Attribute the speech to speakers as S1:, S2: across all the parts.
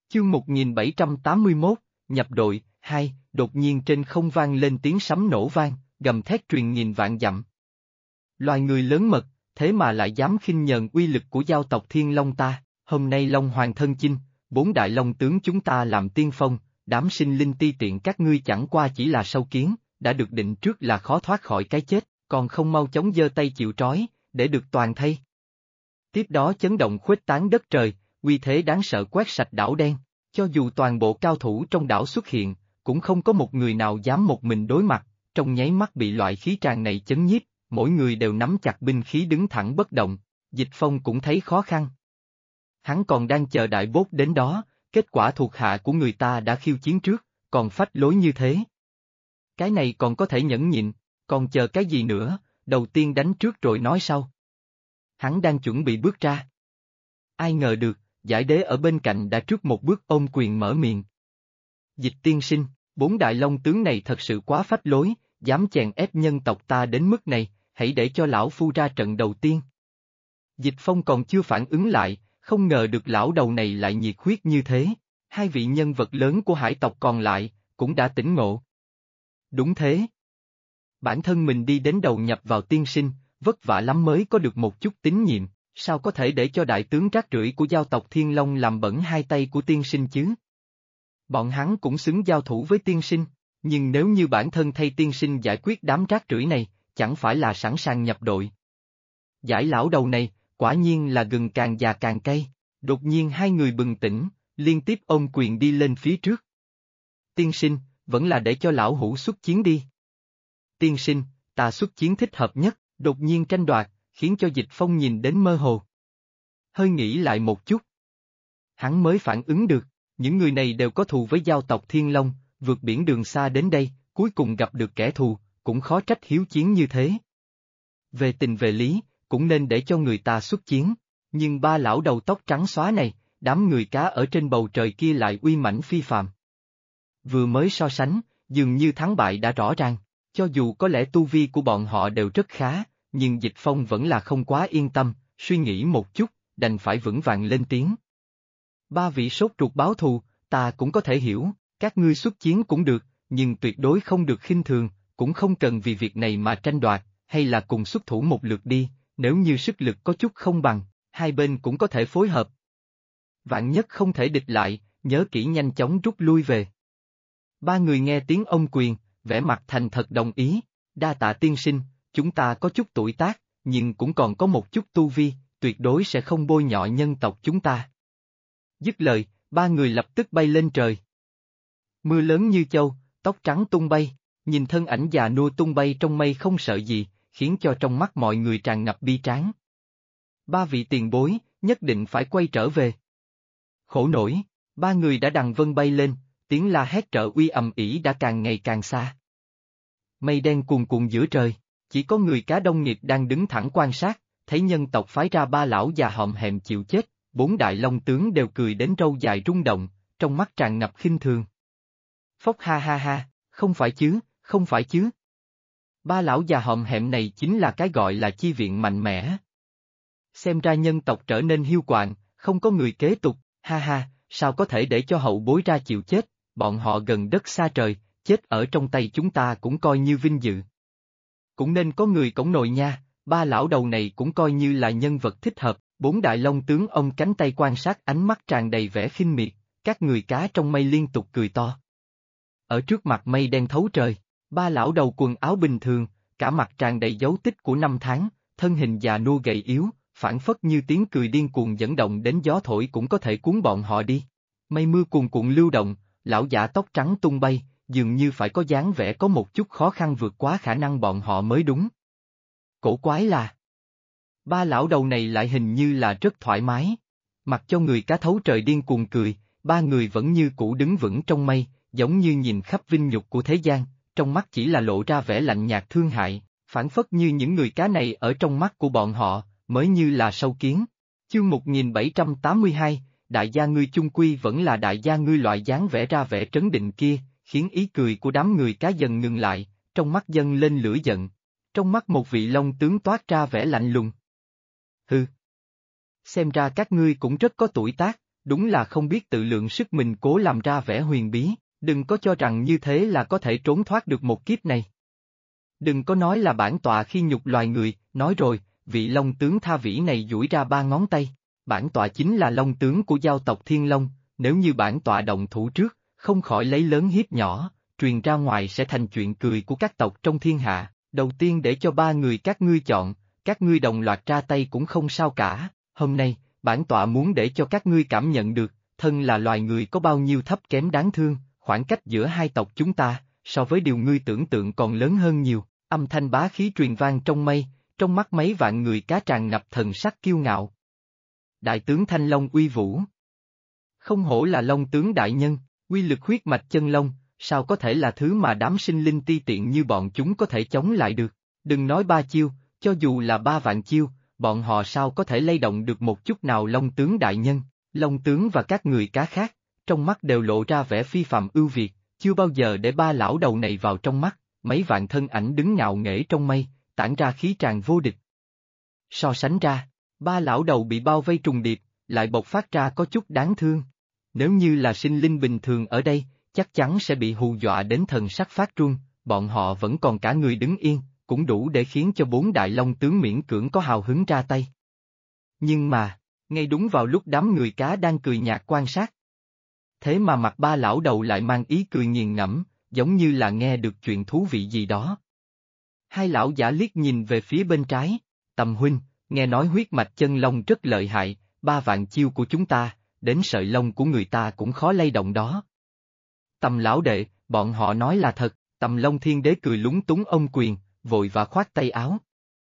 S1: Chương 1781, nhập đội, 2, đột nhiên trên không vang lên tiếng sấm nổ vang, gầm thét truyền nghìn vạn dặm. Loài người lớn mật, thế mà lại dám khinh nhờn uy lực của giao tộc Thiên Long ta, hôm nay Long Hoàng thân chinh, 4 đại long tướng chúng ta làm tiên phong, đám sinh linh ti tiện các ngươi chẳng qua chỉ là sâu kiến, đã được định trước là khó thoát khỏi cái chết, còn không mau chóng giơ tay chịu trói, để được toàn thây. Tiếp đó chấn động khuếch tán đất trời, uy thế đáng sợ quét sạch đảo đen, cho dù toàn bộ cao thủ trong đảo xuất hiện, cũng không có một người nào dám một mình đối mặt, trong nháy mắt bị loại khí tràn này chấn nhiếp, mỗi người đều nắm chặt binh khí đứng thẳng bất động, Dịch Phong cũng thấy khó khăn. Hắn còn đang chờ đại bốt đến đó, kết quả thuộc hạ của người ta đã khiêu chiến trước, còn phách lối như thế. Cái này còn có thể nhẫn nhịn, còn chờ cái gì nữa, đầu tiên đánh trước rồi nói sau. Hắn đang chuẩn bị bước ra. Ai ngờ được, Giải Đế ở bên cạnh đã trước một bước ôm quyền mở miệng. Dịch tiên sinh, 4 đại long tướng này thật sự quá phách lối, dám chèn ép nhân tộc ta đến mức này, hãy để cho lão phu ra trận đầu tiên. Dịch Phong còn chưa phản ứng lại, không ngờ được lão đầu này lại nhiệt huyết như thế, hai vị nhân vật lớn của hải tộc còn lại, cũng đã tỉnh ngộ. Đúng thế. Bản thân mình đi đến đầu nhập vào tiên sinh, vất vả lắm mới có được một chút tín nhiệm, sao có thể để cho đại tướng rác rưởi của giao tộc Thiên Long làm bẩn hai tay của tiên sinh chứ? Bọn hắn cũng xứng giao thủ với tiên sinh, nhưng nếu như bản thân thay tiên sinh giải quyết đám rác rưởi này, chẳng phải là sẵn sàng nhập đội. Giải lão đầu này, quả nhiên là gừng càng già càng cay, đột nhiên hai người bừng tỉnh, liên tiếp ôm quyền đi lên phía trước. Tiên sinh, vẫn là để cho lão hủ xuất chiến đi. Tiên sinh, ta xuất chiến thích hợp nhất, đột nhiên tranh đoạt, khiến cho Dịch Phong nhìn đến mơ hồ. Hơi nghĩ lại một chút. Hắn mới phản ứng được, những người này đều có thù với giao tộc Thiên Long, vượt biển đường xa đến đây, cuối cùng gặp được kẻ thù, cũng khó trách hiếu chiến như thế. Về tình về lý, cũng nên để cho người ta xuất chiến, nhưng ba lão đầu tóc trắng xóa này, đám người cá ở trên bầu trời kia lại uy mãnh phi phàm. Vừa mới so sánh, dường như thắng bại đã rõ ràng, cho dù có lẽ tu vi của bọn họ đều rất khá, nhưng Dịch Phong vẫn là không quá yên tâm, suy nghĩ một chút, đành phải vững vàng lên tiếng. Ba vị sốt ruột báo thù, ta cũng có thể hiểu, các ngươi xuất chiến cũng được, nhưng tuyệt đối không được khinh thường, cũng không cần vì việc này mà tranh đoạt, hay là cùng xuất thủ một lượt đi, nếu như sức lực có chút không bằng, hai bên cũng có thể phối hợp. Vạn nhất không thể địch lại, nhớ kỹ nhanh chóng rút lui về. Ba người nghe tiếng ông quyền, vẻ mặt thành thật đồng ý, đa tạ tiên sinh, chúng ta có chút tuổi tác, nhưng cũng còn có một chút tu vi, tuyệt đối sẽ không bôi nhọ nhân tộc chúng ta. Dứt lời, ba người lập tức bay lên trời. Mưa lớn như châu, tóc trắng tung bay, nhìn thân ảnh già nua tung bay trong mây không sợ gì, khiến cho trong mắt mọi người tràn ngập bi tráng. Ba vị tiền bối, nhất định phải quay trở về. Khổ nổi, ba người đã đằng vân bay lên, tiếng la hét trợ uy ầm ĩ đã càng ngày càng xa. Mây đen cuồn cuộn giữa trời, chỉ có người cá đông nghịt đang đứng thẳng quan sát, thấy nhân tộc phái ra ba lão già hòm hẹm chịu chết, 4 đại long tướng đều cười đến râu dài rung động, trong mắt tràn ngập khinh thường. Phốc ha ha ha, không phải chứ, không phải chứ. Ba lão già hòm hẹm này chính là cái gọi là chi viện mạnh mẽ. Xem ra nhân tộc trở nên hiu quạnh, không có người kế tục, ha ha, sao có thể để cho hậu bối ra chịu chết, bọn họ gần đất xa trời, chết ở trong tay chúng ta cũng coi như vinh dự. Cũng nên có người cõng nồi nha, ba lão đầu này cũng coi như là nhân vật thích hợp, 4 đại long tướng ông cánh tay quan sát ánh mắt tràn đầy vẻ khinh miệt, các người cá trong mây liên tục cười to. Ở trước mặt mây đen thấu trời, ba lão đầu quần áo bình thường, cả mặt tràn đầy dấu tích của năm tháng, thân hình già nua gầy yếu, phảng phất như tiếng cười điên cuồng dẫn động đến gió thổi cũng có thể cuốn bọn họ đi. Mây mưa cuồn cuộn lưu động, lão giả tóc trắng tung bay, dường như phải có dáng vẻ có một chút khó khăn vượt quá khả năng bọn họ mới đúng. Cổ quái là, ba lão đầu này lại hình như là rất thoải mái. Mặc cho người cá thấu trời điên cuồng cười, ba người vẫn như cũ đứng vững trong mây, giống như nhìn khắp vinh nhục của thế gian, trong mắt chỉ là lộ ra vẻ lạnh nhạt thương hại, phảng phất như những người cá này ở trong mắt của bọn họ, mới như là sâu kiến. Chương 1782, đại gia ngươi chung quy vẫn là đại gia ngươi, loại dáng vẽ ra vẻ trấn định kia, khiến ý cười của đám người cá dần ngừng lại, trong mắt dâng lên lửa giận. Trong mắt một vị long tướng toát ra vẻ lạnh lùng. Hừ. Xem ra các ngươi cũng rất có tuổi tác, đúng là không biết tự lượng sức mình cố làm ra vẻ huyền bí, đừng có cho rằng như thế là có thể trốn thoát được một kiếp này. Đừng có nói là bản tọa khi nhục loài người, nói rồi, vị Long tướng Tha Vĩ này duỗi ra 3 ngón tay, bản tọa chính là Long tướng của giao tộc Thiên Long, nếu như bản tọa động thủ trước, không khỏi lấy lớn hiếp nhỏ, truyền ra ngoài sẽ thành chuyện cười của các tộc trong thiên hạ, đầu tiên để cho 3 người các ngươi chọn, các ngươi đồng loạt ra tay cũng không sao cả, hôm nay, bản tọa muốn để cho các ngươi cảm nhận được, thân là loài người có bao nhiêu thấp kém đáng thương, khoảng cách giữa hai tộc chúng ta, so với điều ngươi tưởng tượng còn lớn hơn nhiều, âm thanh bá khí truyền vang trong mây, trong mắt mấy vạn người cá tràn ngập thần sắc kiêu ngạo. Đại tướng Thanh Long uy vũ. Không hổ là Long tướng đại nhân, uy lực huyết mạch chân long, sao có thể là thứ mà đám sinh linh ti tiện như bọn chúng có thể chống lại được, đừng nói 3 chiêu, cho dù là 3 vạn chiêu, bọn họ sao có thể lay động được một chút nào Long tướng đại nhân, Long tướng và các người cá khác, trong mắt đều lộ ra vẻ phi phàm ưu việt, chưa bao giờ để 3 lão đầu này vào trong mắt, mấy vạn thân ảnh đứng ngạo nghễ trong mây, tản ra khí tràn vô địch. So sánh ra, 3 lão đầu bị bao vây trùng điệp, lại bộc phát ra có chút đáng thương. Nếu như là sinh linh bình thường ở đây, chắc chắn sẽ bị hù dọa đến thần sắc phát run, bọn họ vẫn còn cả người đứng yên, cũng đủ để khiến cho 4 đại long tướng miễn cưỡng có hào hứng ra tay. Nhưng mà, ngay đúng vào lúc đám người cá đang cười nhạt quan sát. Thế mà mặt 3 lão đầu lại mang ý cười nghiền ngẫm, giống như là nghe được chuyện thú vị gì đó. Hai lão giả liếc nhìn về phía bên trái, Tầm huynh, nghe nói huyết mạch chân long rất lợi hại, 3 vạn chiêu của chúng ta, đến sợi lông của người ta cũng khó lay động đó. Tầm lão đệ, bọn họ nói là thật, Tầm Long Thiên Đế cười lúng túng ôm quyền, vội và khoát tay áo.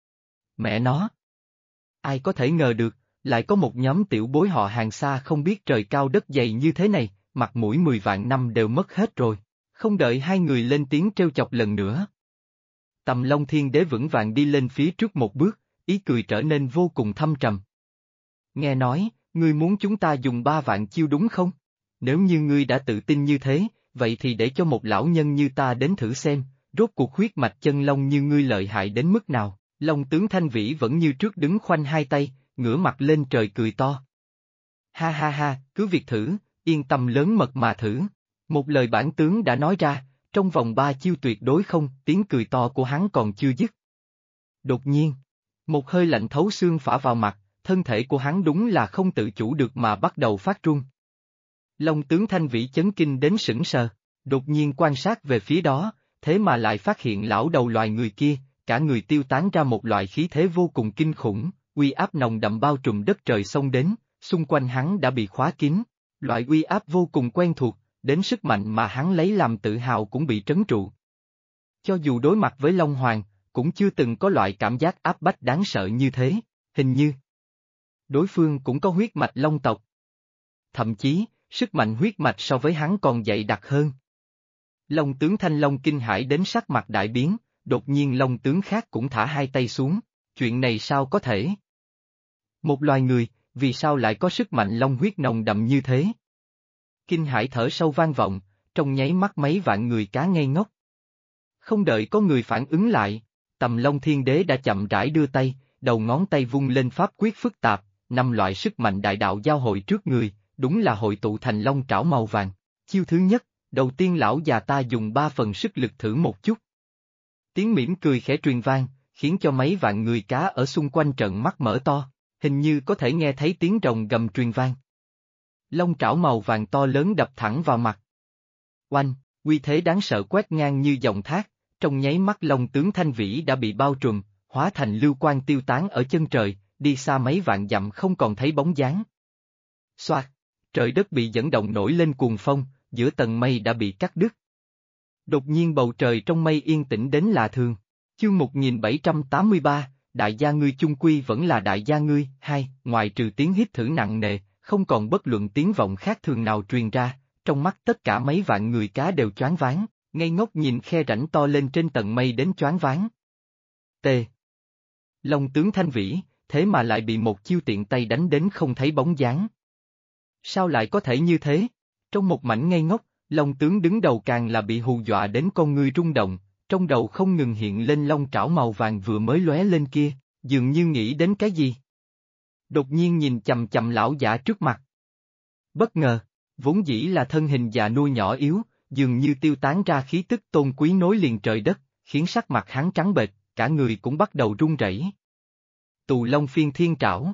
S1: Mẹ nó! Ai có thể ngờ được, lại có một nhóm tiểu bối họ hàng xa không biết trời cao đất dày như thế này, mặt mũi 10 vạn năm đều mất hết rồi, không đợi hai người lên tiếng trêu chọc lần nữa. Tầm Long Thiên Đế vững vàng đi lên phía trước một bước, ý cười trở nên vô cùng thâm trầm. Nghe nói, ngươi muốn chúng ta dùng 3 vạn chiêu đúng không? Nếu như ngươi đã tự tin như thế, vậy thì để cho một lão nhân như ta đến thử xem, rốt cuộc huyết mạch chân long như ngươi lợi hại đến mức nào. Long tướng Thanh Vĩ vẫn như trước đứng khoanh hai tay, ngửa mặt lên trời cười to. Ha ha ha, cứ việc thử, yên tâm lớn mật mà thử. Một lời bản tướng đã nói ra, trong vòng 3 chiêu tuyệt đối không, tiếng cười to của hắn còn chưa dứt. Đột nhiên, một hơi lạnh thấu xương phả vào mặt, thân thể của hắn đúng là không tự chủ được mà bắt đầu phát run. Long tướng Thanh Vĩ chấn kinh đến sững sờ, đột nhiên quan sát về phía đó, thế mà lại phát hiện lão đầu loài người kia, cả người tiêu tán ra một loại khí thế vô cùng kinh khủng, uy áp nồng đậm bao trùm đất trời xông đến, xung quanh hắn đã bị khóa kín, loại uy áp vô cùng quen thuộc, đến sức mạnh mà hắn lấy làm tự hào cũng bị trấn trụ. Cho dù đối mặt với Long Hoàng, cũng chưa từng có loại cảm giác áp bách đáng sợ như thế, hình như đối phương cũng có huyết mạch Long tộc. Thậm chí, sức mạnh huyết mạch so với hắn còn dày đặc hơn. Long tướng Thanh Long kinh hãi đến sắc mặt đại biến, đột nhiên Long tướng khác cũng thả hai tay xuống, chuyện này sao có thể? Một loài người, vì sao lại có sức mạnh long huyết nồng đậm như thế? Kinh hãi thở sâu vang vọng, trong nháy mắt mấy vạn người cá ngây ngốc. Không đợi có người phản ứng lại, Tầm Long Thiên Đế đã chậm rãi đưa tay, đầu ngón tay vung lên pháp quyết phức tạp, 5 loại sức mạnh đại đạo giao hội trước người, đúng là hội tụ thành long trảo màu vàng. Chiêu thứ nhất, đầu tiên lão già ta dùng 3 phần sức lực thử một chút. Tiếng mỉm cười khẽ truyền vang, khiến cho mấy vạn người cá ở xung quanh trợn mắt mở to, hình như có thể nghe thấy tiếng rồng gầm truyền vang. Long trảo màu vàng to lớn đập thẳng vào mặt. Oanh, uy thế đáng sợ quét ngang như dòng thác, trong nháy mắt Long tướng Thanh Vĩ đã bị bao trùm, hóa thành lưu quang tiêu tán ở chân trời, đi xa mấy vạn dặm không còn thấy bóng dáng. Xoạt, trời đất bị dẫn động nổi lên cuồng phong, giữa tầng mây đã bị cắt đứt. Đột nhiên bầu trời trong mây yên tĩnh đến lạ thường. Chương 1783, đại gia ngươi chung quy vẫn là đại gia ngươi, hai, ngoài trừ tiếng hít thở nặng nề, không còn bất luận tiếng vọng khác thường nào truyền ra, trong mắt tất cả mấy vạn người cá đều choáng váng, ngây ngốc nhìn khe rãnh to lên trên tầng mây đến choáng váng. T. Long tướng Thanh Vĩ, thế mà lại bị một chiêu tiện tay đánh đến không thấy bóng dáng. Sao lại có thể như thế? Trong một mảnh ngây ngốc, Long tướng đứng đầu càng là bị hù dọa đến con ngươi rung động, trong đầu không ngừng hiện lên long trảo màu vàng vừa mới lóe lên kia, dường như nghĩ đến cái gì. Đột nhiên nhìn chầm chầm lão giả trước mặt. Bất ngờ, vốn dĩ là thân hình già nua nhỏ yếu, dường như tiêu tán ra khí tức tôn quý nối liền trời đất, khiến sắc mặt hắn trắng bệch, cả người cũng bắt đầu run rẩy. Tù Long Phiên Thiên Trảo,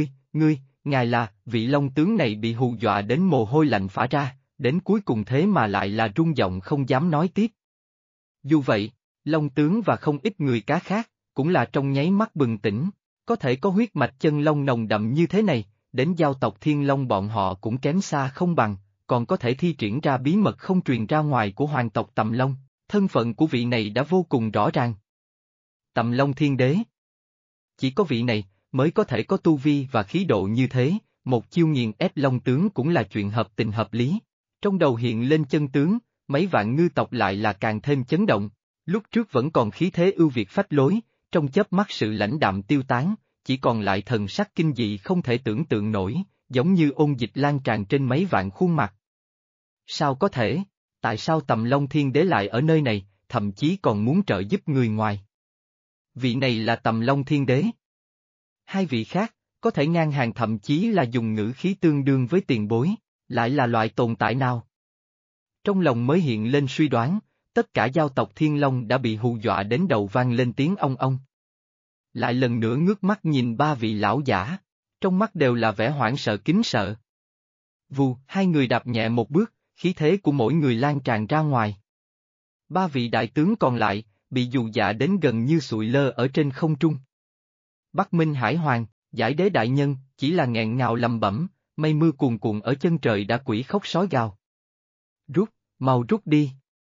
S1: ngài là, vị Long tướng này bị hù dọa đến mồ hôi lạnh phả ra, đến cuối cùng thế mà lại là run giọng không dám nói tiếp. Dù vậy, Long tướng và không ít người cá khác, cũng là trong nháy mắt bừng tỉnh, có thể có huyết mạch chân long nồng đậm như thế này, đến giao tộc Thiên Long bọn họ cũng kém xa không bằng, còn có thể thi triển ra bí mật không truyền ra ngoài của hoàng tộc Tầm Long, thân phận của vị này đã vô cùng rõ ràng. Tầm Long Thiên Đế. Chỉ có vị này, mới có thể có tu vi và khí độ như thế, một chiêu nghiền ép Long tướng cũng là chuyện hợp tình hợp lý. Trong đầu hiện lên chân tướng, mấy vạn ngư tộc lại là càng thêm chấn động, lúc trước vẫn còn khí thế ưu việt phách lối, trong chớp mắt sự lãnh đạm tiêu tán, chỉ còn lại thần sắc kinh dị không thể tưởng tượng nổi, giống như ôn dịch lan tràn trên mấy vạn khuôn mặt. Sao có thể? Tại sao Tầm Long Thiên Đế lại ở nơi này, thậm chí còn muốn trợ giúp người ngoài? Vị này là Tầm Long Thiên Đế. Hai vị khác, có thể ngang hàng thậm chí là dùng ngữ khí tương đương với tiền bối, lại là loại tồn tại nào? Trong lòng mới hiện lên suy đoán, tất cả giao tộc Thiên Long đã bị hù dọa đến đầu vang lên tiếng ong ong. Lại lần nữa ngước mắt nhìn ba vị lão giả, trong mắt đều là vẻ hoảng sợ kính sợ. Vù, hai người đạp nhẹ một bước, khí thế của mỗi người lan tràn ra ngoài. Ba vị đại tướng còn lại, bị dù dọa đến gần như sụi lơ ở trên không trung. Bắc Minh Hải Hoàng, Giải Đế đại nhân, chỉ là nghẹn ngào lầm bẩm, mây mưa cuồn cuộn ở chân trời đã quỷ khóc sói gào. Rút, mau rút đi.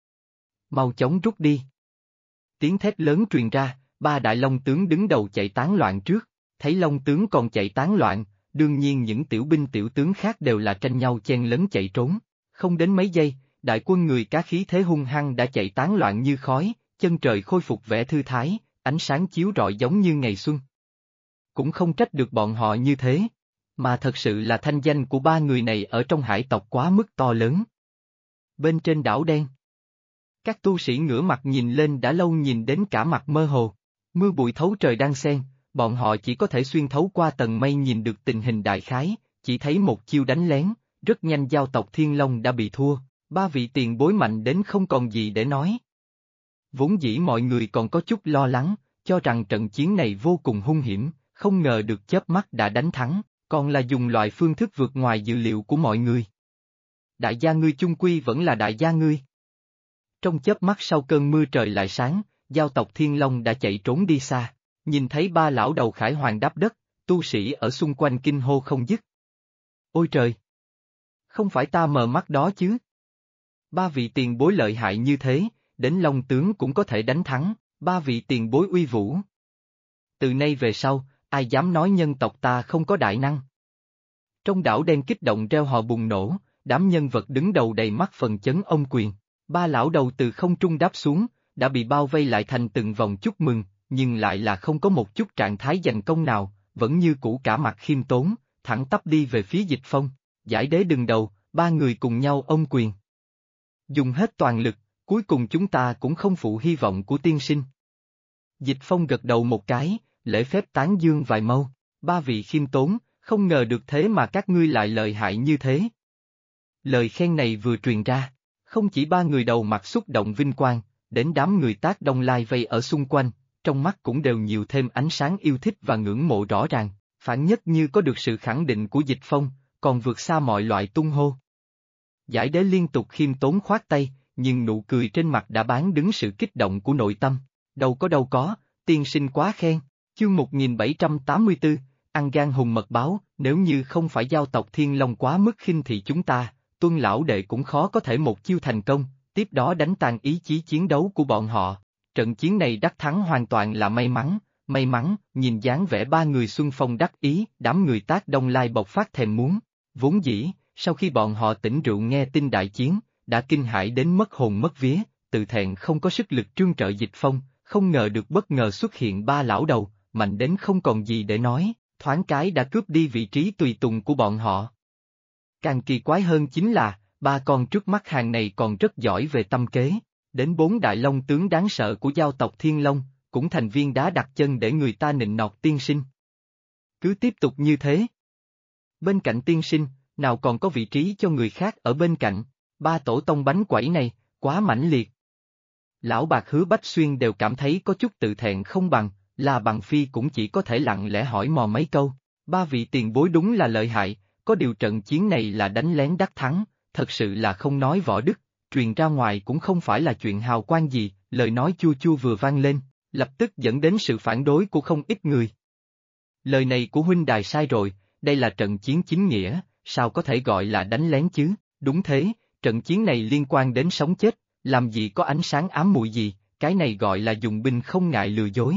S1: Mau chóng rút đi. Tiếng thét lớn truyền ra, ba đại long tướng đứng đầu chạy tán loạn trước, thấy long tướng còn chạy tán loạn, đương nhiên những tiểu binh tiểu tướng khác đều là tranh nhau chen lấn chạy trốn. Không đến mấy giây, đại quân người cá khí thế hung hăng đã chạy tán loạn như khói, chân trời khôi phục vẻ thư thái, ánh sáng chiếu rọi giống như ngày xuân. Cũng không trách được bọn họ như thế, mà thật sự là thanh danh của ba người này ở trong hải tộc quá mức to lớn. Bên trên đảo đen, các tu sĩ ngửa mặt nhìn lên đã lâu nhìn đến cả mặt mơ hồ, mưa bụi thấu trời đang xen, bọn họ chỉ có thể xuyên thấu qua tầng mây nhìn được tình hình đại khái, chỉ thấy một chiêu đánh lén, rất nhanh giao tộc Thiên Long đã bị thua, ba vị tiền bối mạnh đến không còn gì để nói. Vốn dĩ mọi người còn có chút lo lắng, cho rằng trận chiến này vô cùng hung hiểm, không ngờ được chớp mắt đã đánh thắng, còn là dùng loại phương thức vượt ngoài dự liệu của mọi người. Đại gia ngươi chung quy vẫn là đại gia ngươi. Trong chớp mắt sau cơn mưa trời lại sáng, giao tộc Thiên Long đã chạy trốn đi xa, nhìn thấy ba lão đầu khải hoàng đáp đất, tu sĩ ở xung quanh kinh hô không dứt. Ôi trời! Không phải ta mờ mắt đó chứ? Ba vị tiền bối lợi hại như thế, đến Long tướng cũng có thể đánh thắng, ba vị tiền bối uy vũ. Từ nay về sau, ai dám nói nhân tộc ta không có đại năng? Trong đảo đen kích động reo hò bùng nổ, đám nhân vật đứng đầu đầy mắt phần chấn ông quyền. Ba lão đầu từ không trung đáp xuống, đã bị bao vây lại thành từng vòng chúc mừng, nhưng lại là không có một chút trạng thái giành công nào, vẫn như cũ cả mặt khiêm tốn, thẳng tắp đi về phía Dịch Phong. Giải Đế đứng đầu, ba người cùng nhau ôm quyền. Dùng hết toàn lực, cuối cùng chúng ta cũng không phụ hy vọng của tiên sinh. Dịch Phong gật đầu một cái, lễ phép tán dương vài mâu, ba vị khiêm tốn, không ngờ được thế mà các ngươi lại lợi hại như thế. Lời khen này vừa truyền ra, không chỉ ba người đầu mặt xúc động vinh quang, đến đám người Tác Đông Lai vây ở xung quanh, trong mắt cũng đều nhiều thêm ánh sáng yêu thích và ngưỡng mộ rõ ràng, phản nhất như có được sự khẳng định của Dịch Phong, còn vượt xa mọi loại tung hô. Giải Đế liên tục khiêm tốn khoát tay, nhưng nụ cười trên mặt đã bán đứng sự kích động của nội tâm. Đâu có, tiên sinh quá khen. Chương 1784, ăn gan hùng mật báo, nếu như không phải giao tộc Thiên Long quá mức khinh thị chúng ta, Tuân lão đệ cũng khó có thể một chiêu thành công, tiếp đó đánh tan ý chí chiến đấu của bọn họ. Trận chiến này đắc thắng hoàn toàn là may mắn, nhìn dáng vẻ ba người Xuân Phong đắc ý, đám người Tác Đông Lai bộc phát thèm muốn. Vốn dĩ, sau khi bọn họ tỉnh rượu nghe tin đại chiến, đã kinh hãi đến mất hồn mất vía, tự thẹn không có sức lực trương trợ Dịch Phong, không ngờ được bất ngờ xuất hiện ba lão đầu, mạnh đến không còn gì để nói, thoáng cái đã cướp đi vị trí tùy tùng của bọn họ. Càng kỳ quái hơn chính là, ba con trước mắt hàng này còn rất giỏi về tâm kế, đến bốn đại long tướng đáng sợ của giao tộc Thiên Long, cũng thành viên đá đặt chân để người ta nịnh nọt tiên sinh. Cứ tiếp tục như thế. Bên cạnh tiên sinh, nào còn có vị trí cho người khác ở bên cạnh, ba tổ tông bánh quẩy này, quá mãnh liệt. Lão bạc Hứa Bách Xuyên đều cảm thấy có chút tự thẹn không bằng, là bằng phi cũng chỉ có thể lặng lẽ hỏi mò mấy câu, ba vị tiền bối đúng là lợi hại, có điều trận chiến này là đánh lén đắc thắng, thật sự là không nói võ đức, truyền ra ngoài cũng không phải là chuyện hào quang gì, lời nói chua chua vừa vang lên, lập tức dẫn đến sự phản đối của không ít người. Lời này của huynh đài sai rồi, đây là trận chiến chính nghĩa, sao có thể gọi là đánh lén chứ, đúng thế, trận chiến này liên quan đến sống chết, làm gì có ánh sáng ám muội gì, cái này gọi là dùng binh không ngại lừa dối.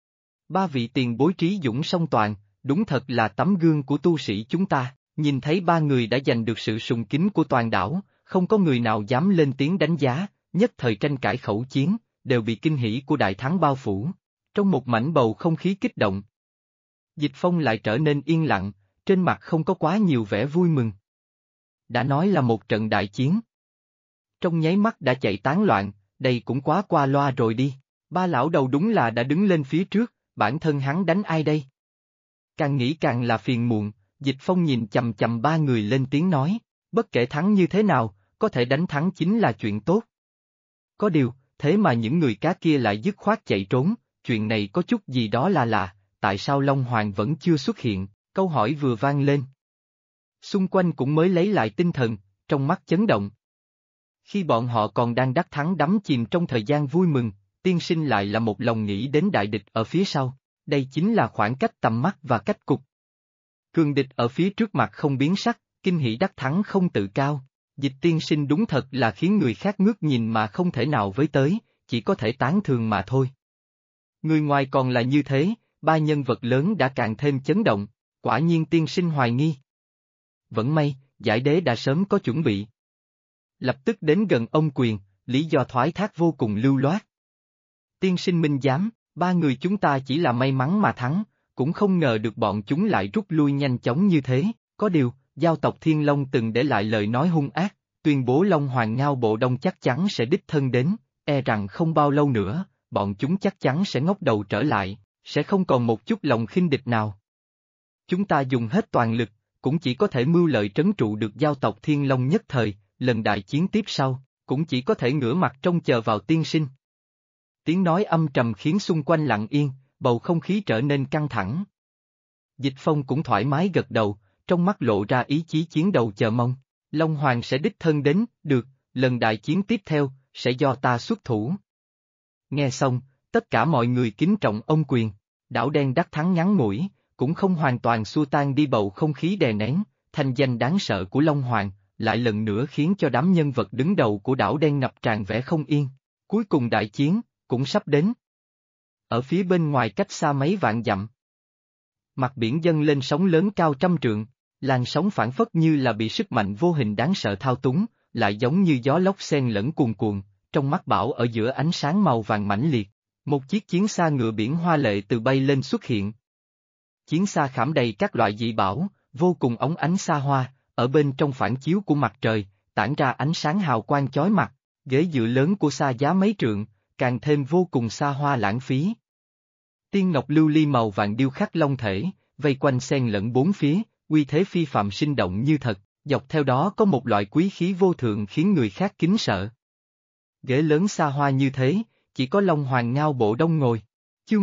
S1: Ba vị tiền bối trí dũng song toàn, đúng thật là tấm gương của tu sĩ chúng ta, nhìn thấy ba người đã giành được sự sùng kính của toàn đảo, không có người nào dám lên tiếng đánh giá, nhất thời tranh cãi khẩu chiến, đều bị kinh hỉ của đại thắng bao phủ. Trong một mảnh bầu không khí kích động, Dịch Phong lại trở nên yên lặng, trên mặt không có quá nhiều vẻ vui mừng. Đã nói là một trận đại chiến. Trong nháy mắt đã chạy tán loạn, đây cũng quá qua loa rồi đi. Ba lão đầu đúng là đã đứng lên phía trước, bản thân hắn đánh ai đây? Càng nghĩ càng là phiền muộn, Dịch Phong nhìn chầm chầm ba người lên tiếng nói, bất kể thắng như thế nào, có thể đánh thắng chính là chuyện tốt. Có điều, thế mà những người cá kia lại dứt khoát chạy trốn, chuyện này có chút gì đó là lạ, tại sao Long Hoàng vẫn chưa xuất hiện, câu hỏi vừa vang lên. Xung quanh cũng mới lấy lại tinh thần, trong mắt chấn động. Khi bọn họ còn đang đắc thắng đắm chìm trong thời gian vui mừng, tiên sinh lại là một lòng nghĩ đến đại địch ở phía sau, đây chính là khoảng cách tầm mắt và cách cục. Cường địch ở phía trước mặt không biến sắc, kinh hỉ đắc thắng không tự cao, Dịch tiên sinh đúng thật là khiến người khác ngước nhìn mà không thể nào với tới, chỉ có thể tán thường mà thôi. Người ngoài còn là như thế, ba nhân vật lớn đã càng thêm chấn động, quả nhiên tiên sinh hoài nghi. Vẫn may, giải đế đã sớm có chuẩn bị. Lập tức đến gần ông Quyền, lý do thoái thác vô cùng lưu loát. Tiên sinh minh giám, ba người chúng ta chỉ là may mắn mà thắng, cũng không ngờ được bọn chúng lại rút lui nhanh chóng như thế, có điều, giao tộc Thiên Long từng để lại lời nói hung ác, tuyên bố Long Hoàng Ngao Bộ Đông chắc chắn sẽ đích thân đến, e rằng không bao lâu nữa, bọn chúng chắc chắn sẽ ngóc đầu trở lại, sẽ không còn một chút lòng khinh địch nào. Chúng ta dùng hết toàn lực, cũng chỉ có thể mưu lợi trấn trụ được giao tộc Thiên Long nhất thời, lần đại chiến tiếp sau, cũng chỉ có thể ngửa mặt trông chờ vào tiên sinh. Tiếng nói âm trầm khiến xung quanh lặng yên, bầu không khí trở nên căng thẳng. Dịch Phong cũng thoải mái gật đầu, trong mắt lộ ra ý chí chiến đầu chờ mong. Long Hoàng sẽ đích thân đến, được, lần đại chiến tiếp theo, sẽ do ta xuất thủ. Nghe xong, tất cả mọi người kính trọng ông Quyền, đảo đen đắc thắng ngắn ngủi, cũng không hoàn toàn xua tan đi bầu không khí đè nén, thanh danh đáng sợ của Long Hoàng, lại lần nữa khiến cho đám nhân vật đứng đầu của đảo đen ngập tràn vẻ không yên. Cuối cùng đại chiến, cũng sắp đến. Ở phía bên ngoài cách xa mấy vạn dặm. Mặt biển dâng lên sóng lớn cao trăm trượng, làn sóng phảng phất như là bị sức mạnh vô hình đáng sợ thao túng, lại giống như gió lốc xen lẫn cuồn cuộn, trong mắt bão ở giữa ánh sáng màu vàng mãnh liệt. Một chiếc chiến xa ngựa biển hoa lệ từ bay lên xuất hiện. Chiến xa khảm đầy các loại dị bảo, vô cùng óng ánh xa hoa, ở bên trong phản chiếu của mặt trời, tản ra ánh sáng hào quang chói mặt, ghế dựa lớn của xa giá mấy trượng, càng thêm vô cùng xa hoa lãng phí. Tiên ngọc lưu ly màu vàng điêu khắc long thể, vây quanh xen lẫn bốn phía, uy thế phi phạm sinh động như thật, dọc theo đó có một loại quý khí vô thượng khiến người khác kính sợ. Ghế lớn xa hoa như thế, chỉ có Long Hoàng Ngao Bộ Đông ngồi. Chương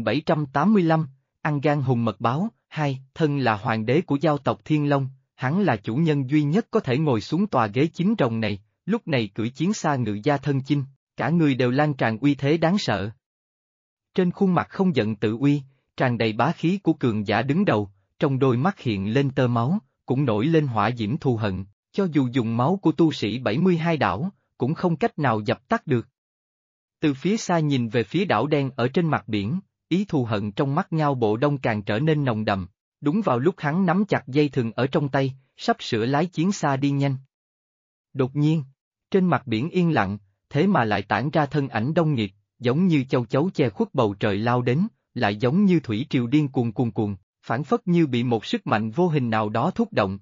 S1: 1785, ăn gan hùng mật báo, 2, thân là hoàng đế của giao tộc Thiên Long, hắn là chủ nhân duy nhất có thể ngồi xuống tòa ghế chính rồng này, lúc này cưỡi chiến xa ngự gia thân chinh, cả người đều lan tràn uy thế đáng sợ. Trên khuôn mặt không giận tự uy, tràn đầy bá khí của cường giả đứng đầu, trong đôi mắt hiện lên tơ máu, cũng nổi lên hỏa diễm thù hận, cho dù dùng máu của tu sĩ 72 đảo, cũng không cách nào dập tắt được. Từ phía xa nhìn về phía đảo đen ở trên mặt biển, ý thù hận trong mắt Ngao Bộ Đông càng trở nên nồng đậm, đúng vào lúc hắn nắm chặt dây thừng ở trong tay, sắp sửa lái chiến xa đi nhanh. Đột nhiên, trên mặt biển yên lặng, thế mà lại tản ra thân ảnh đông nghịt, giống như châu chấu che khuất bầu trời lao đến, lại giống như thủy triều điên cuồn, phảng phất như bị một sức mạnh vô hình nào đó thúc động.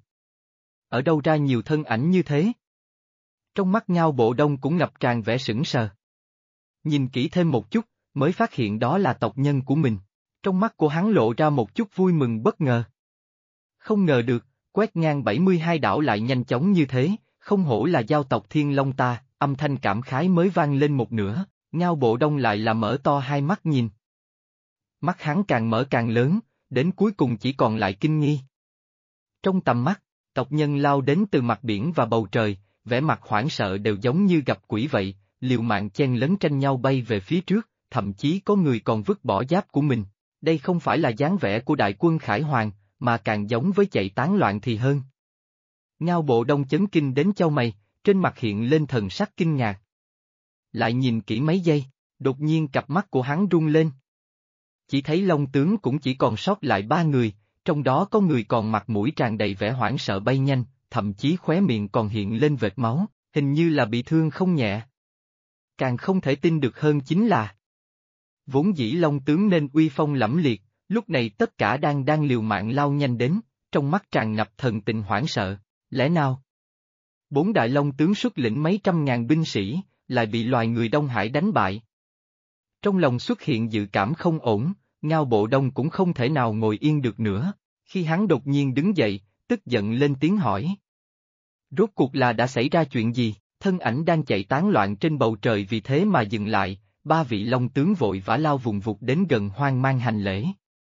S1: Ở đâu ra nhiều thân ảnh như thế? Trong mắt Ngao Bộ Đông cũng ngập tràn vẻ sững sờ. Nhìn kỹ thêm một chút, mới phát hiện đó là tộc nhân của mình. Trong mắt của hắn lộ ra một chút vui mừng bất ngờ. Không ngờ được, quét ngang 72 đảo lại nhanh chóng như thế, không hổ là giao tộc Thiên Long ta, âm thanh cảm khái mới vang lên một nửa, Ngao Bộ Đông lại là mở to hai mắt nhìn. Mắt hắn càng mở càng lớn, đến cuối cùng chỉ còn lại kinh nghi. Trong tầm mắt, tộc nhân lao đến từ mặt biển và bầu trời, vẻ mặt hoảng sợ đều giống như gặp quỷ vậy, liều mạng chen lấn tranh nhau bay về phía trước, thậm chí có người còn vứt bỏ giáp của mình. Đây không phải là dáng vẻ của đại quân Khải Hoàng, mà càng giống với chạy tán loạn thì hơn. Ngao Bộ Đông chấn kinh đến chau mày, trên mặt hiện lên thần sắc kinh ngạc. Lại nhìn kỹ mấy giây, đột nhiên cặp mắt của hắn rung lên. Chỉ thấy Long tướng cũng chỉ còn sót lại 3 người, trong đó có người còn mặt mũi tràn đầy vẻ hoảng sợ bay nhanh, thậm chí khóe miệng còn hiện lên vệt máu, hình như là bị thương không nhẹ. Càng không thể tin được hơn chính là vốn dĩ Long tướng nên uy phong lẫm liệt, lúc này tất cả đang liều mạng lao nhanh đến, trong mắt tràn ngập thần tình hoảng sợ, lẽ nào? 4 đại Long tướng xuất lĩnh mấy trăm ngàn binh sĩ, lại bị loài người Đông Hải đánh bại. Trong lòng xuất hiện dự cảm không ổn, Ngao Bộ Đông cũng không thể nào ngồi yên được nữa, khi hắn đột nhiên đứng dậy, tức giận lên tiếng hỏi. Rốt cuộc là đã xảy ra chuyện gì, thân ảnh đang chạy tán loạn trên bầu trời vì thế mà dừng lại, 3 vị Long tướng vội vã lao vùng vụt đến gần hoang mang hành lễ.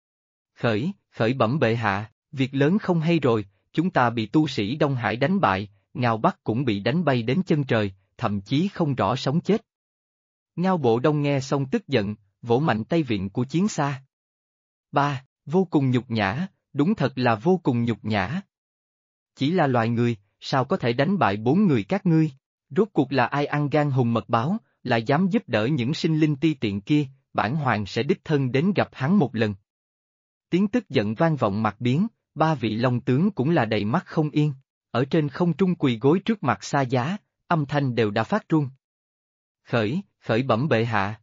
S1: Khởi bẩm bệ hạ, việc lớn không hay rồi, chúng ta bị tu sĩ Đông Hải đánh bại, Ngao Bắc cũng bị đánh bay đến chân trời, thậm chí không rõ sống chết. Ngao Bộ Đông nghe xong tức giận, vỗ mạnh tay vịn của chiến xa. Ba, vô cùng nhục nhã, đúng thật là vô cùng nhục nhã. Chỉ là loài người, sao có thể đánh bại 4 người các ngươi? Rốt cuộc là ai ăn gan hùm mật báo, lại dám giúp đỡ những sinh linh ti tiện kia, bản hoàng sẽ đích thân đến gặp hắn một lần. Tiếng tức giận vang vọng mặt biến, 3 vị Long tướng cũng là đầy mắt không yên, ở trên không trung quỳ gối trước mặt Sa Giá, âm thanh đều đã phát run. Khởi bẩm bệ hạ.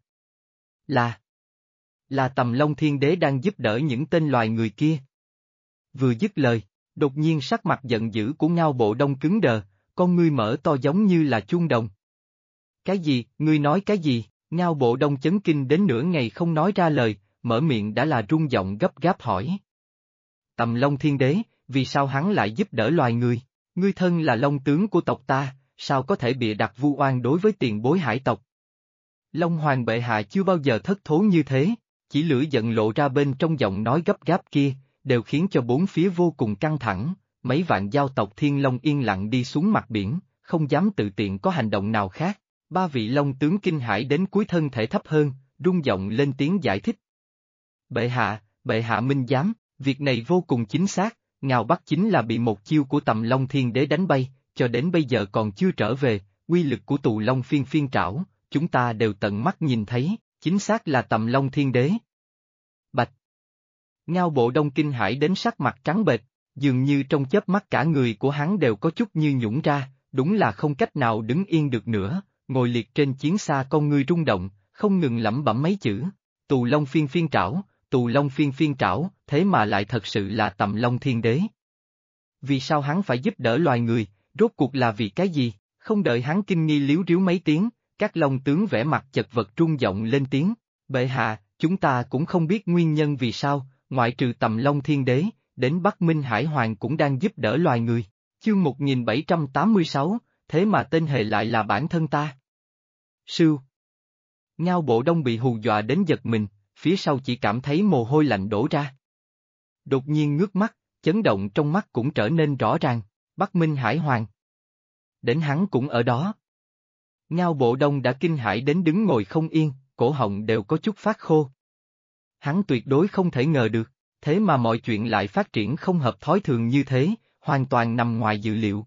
S1: Là Tầm Long Thiên Đế đang giúp đỡ những tên loài người kia. Vừa dứt lời, đột nhiên sắc mặt giận dữ của Ngao Bộ Đông cứng đờ, con ngươi mở to giống như là chuông đồng. Cái gì, ngươi nói cái gì? Ngao Bộ Đông chấn kinh đến nửa ngày không nói ra lời, mở miệng đã là run giọng gấp gáp hỏi. Tầm Long Thiên Đế, vì sao hắn lại giúp đỡ loài người? Ngươi thân là Long tướng của tộc ta, sao có thể bịa đặt vu oan đối với tiền bối hải tộc? Long Hoàng bệ hạ chưa bao giờ thất thố như thế, chỉ lửa giận lộ ra bên trong giọng nói gấp gáp kia, đều khiến cho bốn phía vô cùng căng thẳng, mấy vạn giao tộc Thiên Long yên lặng đi xuống mặt biển, không dám tự tiện có hành động nào khác. 3 vị Long tướng kinh hãi đến cuối thân thể thấp hơn, rung giọng lên tiếng giải thích. Bệ hạ minh giám, việc này vô cùng chính xác, Ngao Bắc chính là bị một chiêu của Tầm Long Thiên Đế đánh bay, cho đến bây giờ còn chưa trở về, uy lực của Tù Long phiên phiên trảo, chúng ta đều tận mắt nhìn thấy, chính xác là Tầm Long Thiên Đế. Bạch! Ngao Bộ Đông kinh hãi đến sắc mặt trắng bệch, dường như trong chớp mắt cả người của hắn đều có chút như nhũn ra, đúng là không cách nào đứng yên được nữa, ngồi liệt trên chiến xa con ngươi rung động, không ngừng lẩm bẩm mấy chữ, Tù Long phiên phiên trảo, Tù Long phiên phiên trảo, thế mà lại thật sự là Tầm Long Thiên Đế. Vì sao hắn phải giúp đỡ loài người, rốt cuộc là vì cái gì? Không đợi hắn kinh nghi liếu riếu mấy tiếng, các Long tướng vẻ mặt chật vật rung giọng lên tiếng, bệ hạ, chúng ta cũng không biết nguyên nhân vì sao, ngoại trừ Tầm Long Thiên Đế, đến Bắc Minh Hải Hoàng cũng đang giúp đỡ loài người. Chương 1786, thế mà tên hề lại là bản thân ta. Sưu. Ngao Bộ Đông bị hù dọa đến giật mình, phía sau chỉ cảm thấy mồ hôi lạnh đổ ra. Đột nhiên ngước mắt, chấn động trong mắt cũng trở nên rõ ràng, Bắc Minh Hải Hoàng. Đến hắn cũng ở đó. Ngao Bộ Đông đã kinh hãi đến đứng ngồi không yên, cổ họng đều có chút phát khô. Hắn tuyệt đối không thể ngờ được, thế mà mọi chuyện lại phát triển không hợp thói thường như thế, hoàn toàn nằm ngoài dự liệu.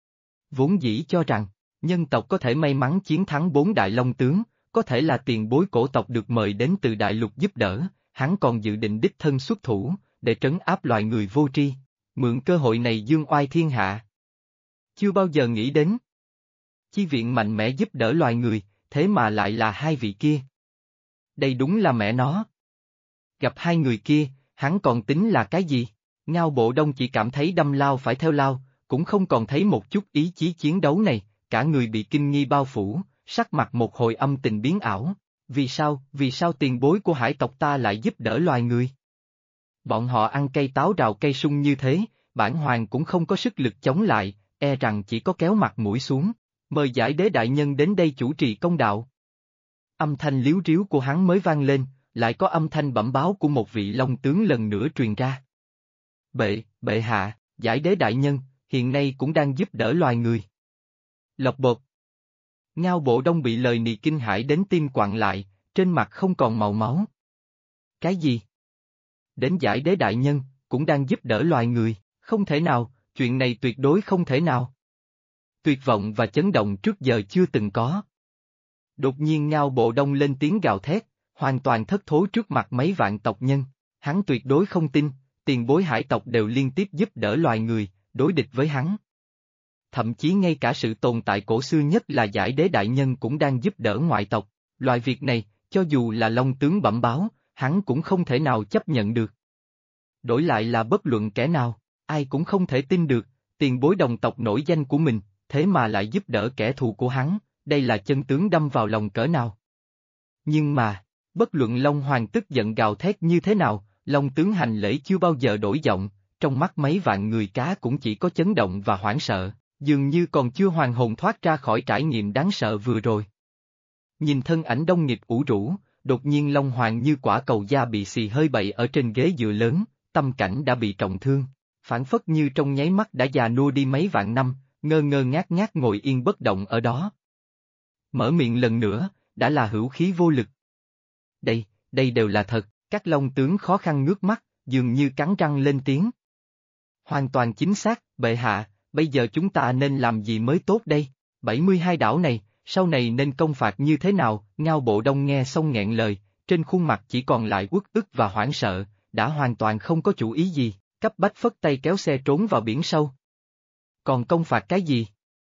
S1: Vốn dĩ cho rằng, nhân tộc có thể may mắn chiến thắng 4 đại long tướng, có thể là tiền bối cổ tộc được mời đến từ đại lục giúp đỡ, hắn còn dự định đích thân xuất thủ, để trấn áp loài người vô tri, mượn cơ hội này dương oai thiên hạ. Chưa bao giờ nghĩ đến. Chi viện mạnh mẽ giúp đỡ loài người, thế mà lại là 2 vị kia. Đây đúng là mẹ nó. Gặp 2 người kia, hắn còn tính là cái gì? Ngao Bộ Đông chỉ cảm thấy đâm lao phải theo lao, cũng không còn thấy một chút ý chí chiến đấu này, cả người bị kinh nghi bao phủ, sắc mặt một hồi âm tình biến ảo. Vì sao tiền bối của hải tộc ta lại giúp đỡ loài người? Bọn họ ăn cây táo rào cây sung như thế, bản hoàng cũng không có sức lực chống lại, e rằng chỉ có kéo mặt mũi xuống. Mời giải đế đại nhân đến đây chủ trì công đạo. Âm thanh líu ríu của hắn mới vang lên, lại có âm thanh bẩm báo của một vị long tướng lần nữa truyền ra. Bệ hạ, giải đế đại nhân, hiện nay cũng đang giúp đỡ loài người. Lộc bột. Ngao Bộ Đông bị lời nị kinh hãi đến tim quặn lại, trên mặt không còn màu máu. Cái gì? Đến giải đế đại nhân, cũng đang giúp đỡ loài người, không thể nào, chuyện này tuyệt đối không thể nào. Tuyệt vọng và chấn động trước giờ chưa từng có. Đột nhiên Ngao Bộ Đông lên tiếng gào thét, hoàn toàn thất thố trước mặt mấy vạn tộc nhân, hắn tuyệt đối không tin, tiền bối hải tộc đều liên tiếp giúp đỡ loài người, đối địch với hắn. Thậm chí ngay cả sự tồn tại cổ xưa nhất là giải đế đại nhân cũng đang giúp đỡ ngoại tộc, loại việc này, cho dù là long tướng bẩm báo, hắn cũng không thể nào chấp nhận được. Đổi lại là bất luận kẻ nào, ai cũng không thể tin được, tiền bối đồng tộc nổi danh của mình, thế mà lại giúp đỡ kẻ thù của hắn, đây là chân tướng đâm vào lòng cỡ nào. Nhưng mà, bất luận Long Hoàng tức giận gào thét như thế nào, Long tướng hành lễ chưa bao giờ đổi giọng, trong mắt mấy vạn người cá cũng chỉ có chấn động và hoảng sợ, dường như còn chưa hoàn hồn thoát ra khỏi trải nghiệm đáng sợ vừa rồi. Nhìn thân ảnh đông nghịt ủ rũ, đột nhiên Long Hoàng như quả cầu da bị xì hơi bậy ở trên ghế dựa lớn, tâm cảnh đã bị trọng thương, phản phất như trong nháy mắt đã già nua đi mấy vạn năm, ngơ ngơ ngác ngác ngồi yên bất động ở đó. Mở miệng lần nữa, đã là hữu khí vô lực. Đây đều là thật, các long tướng khó khăn ngước mắt, dường như cắn răng lên tiếng. Hoàn toàn chính xác, bệ hạ, bây giờ chúng ta nên làm gì mới tốt đây? 72 đảo này, sau này nên công phạt như thế nào? Ngao Bộ Đông nghe xong nghẹn lời, trên khuôn mặt chỉ còn lại uất ức và hoảng sợ, đã hoàn toàn không có chủ ý gì, cấp bách phất tay kéo xe trốn vào biển sâu. Còn công phạt cái gì?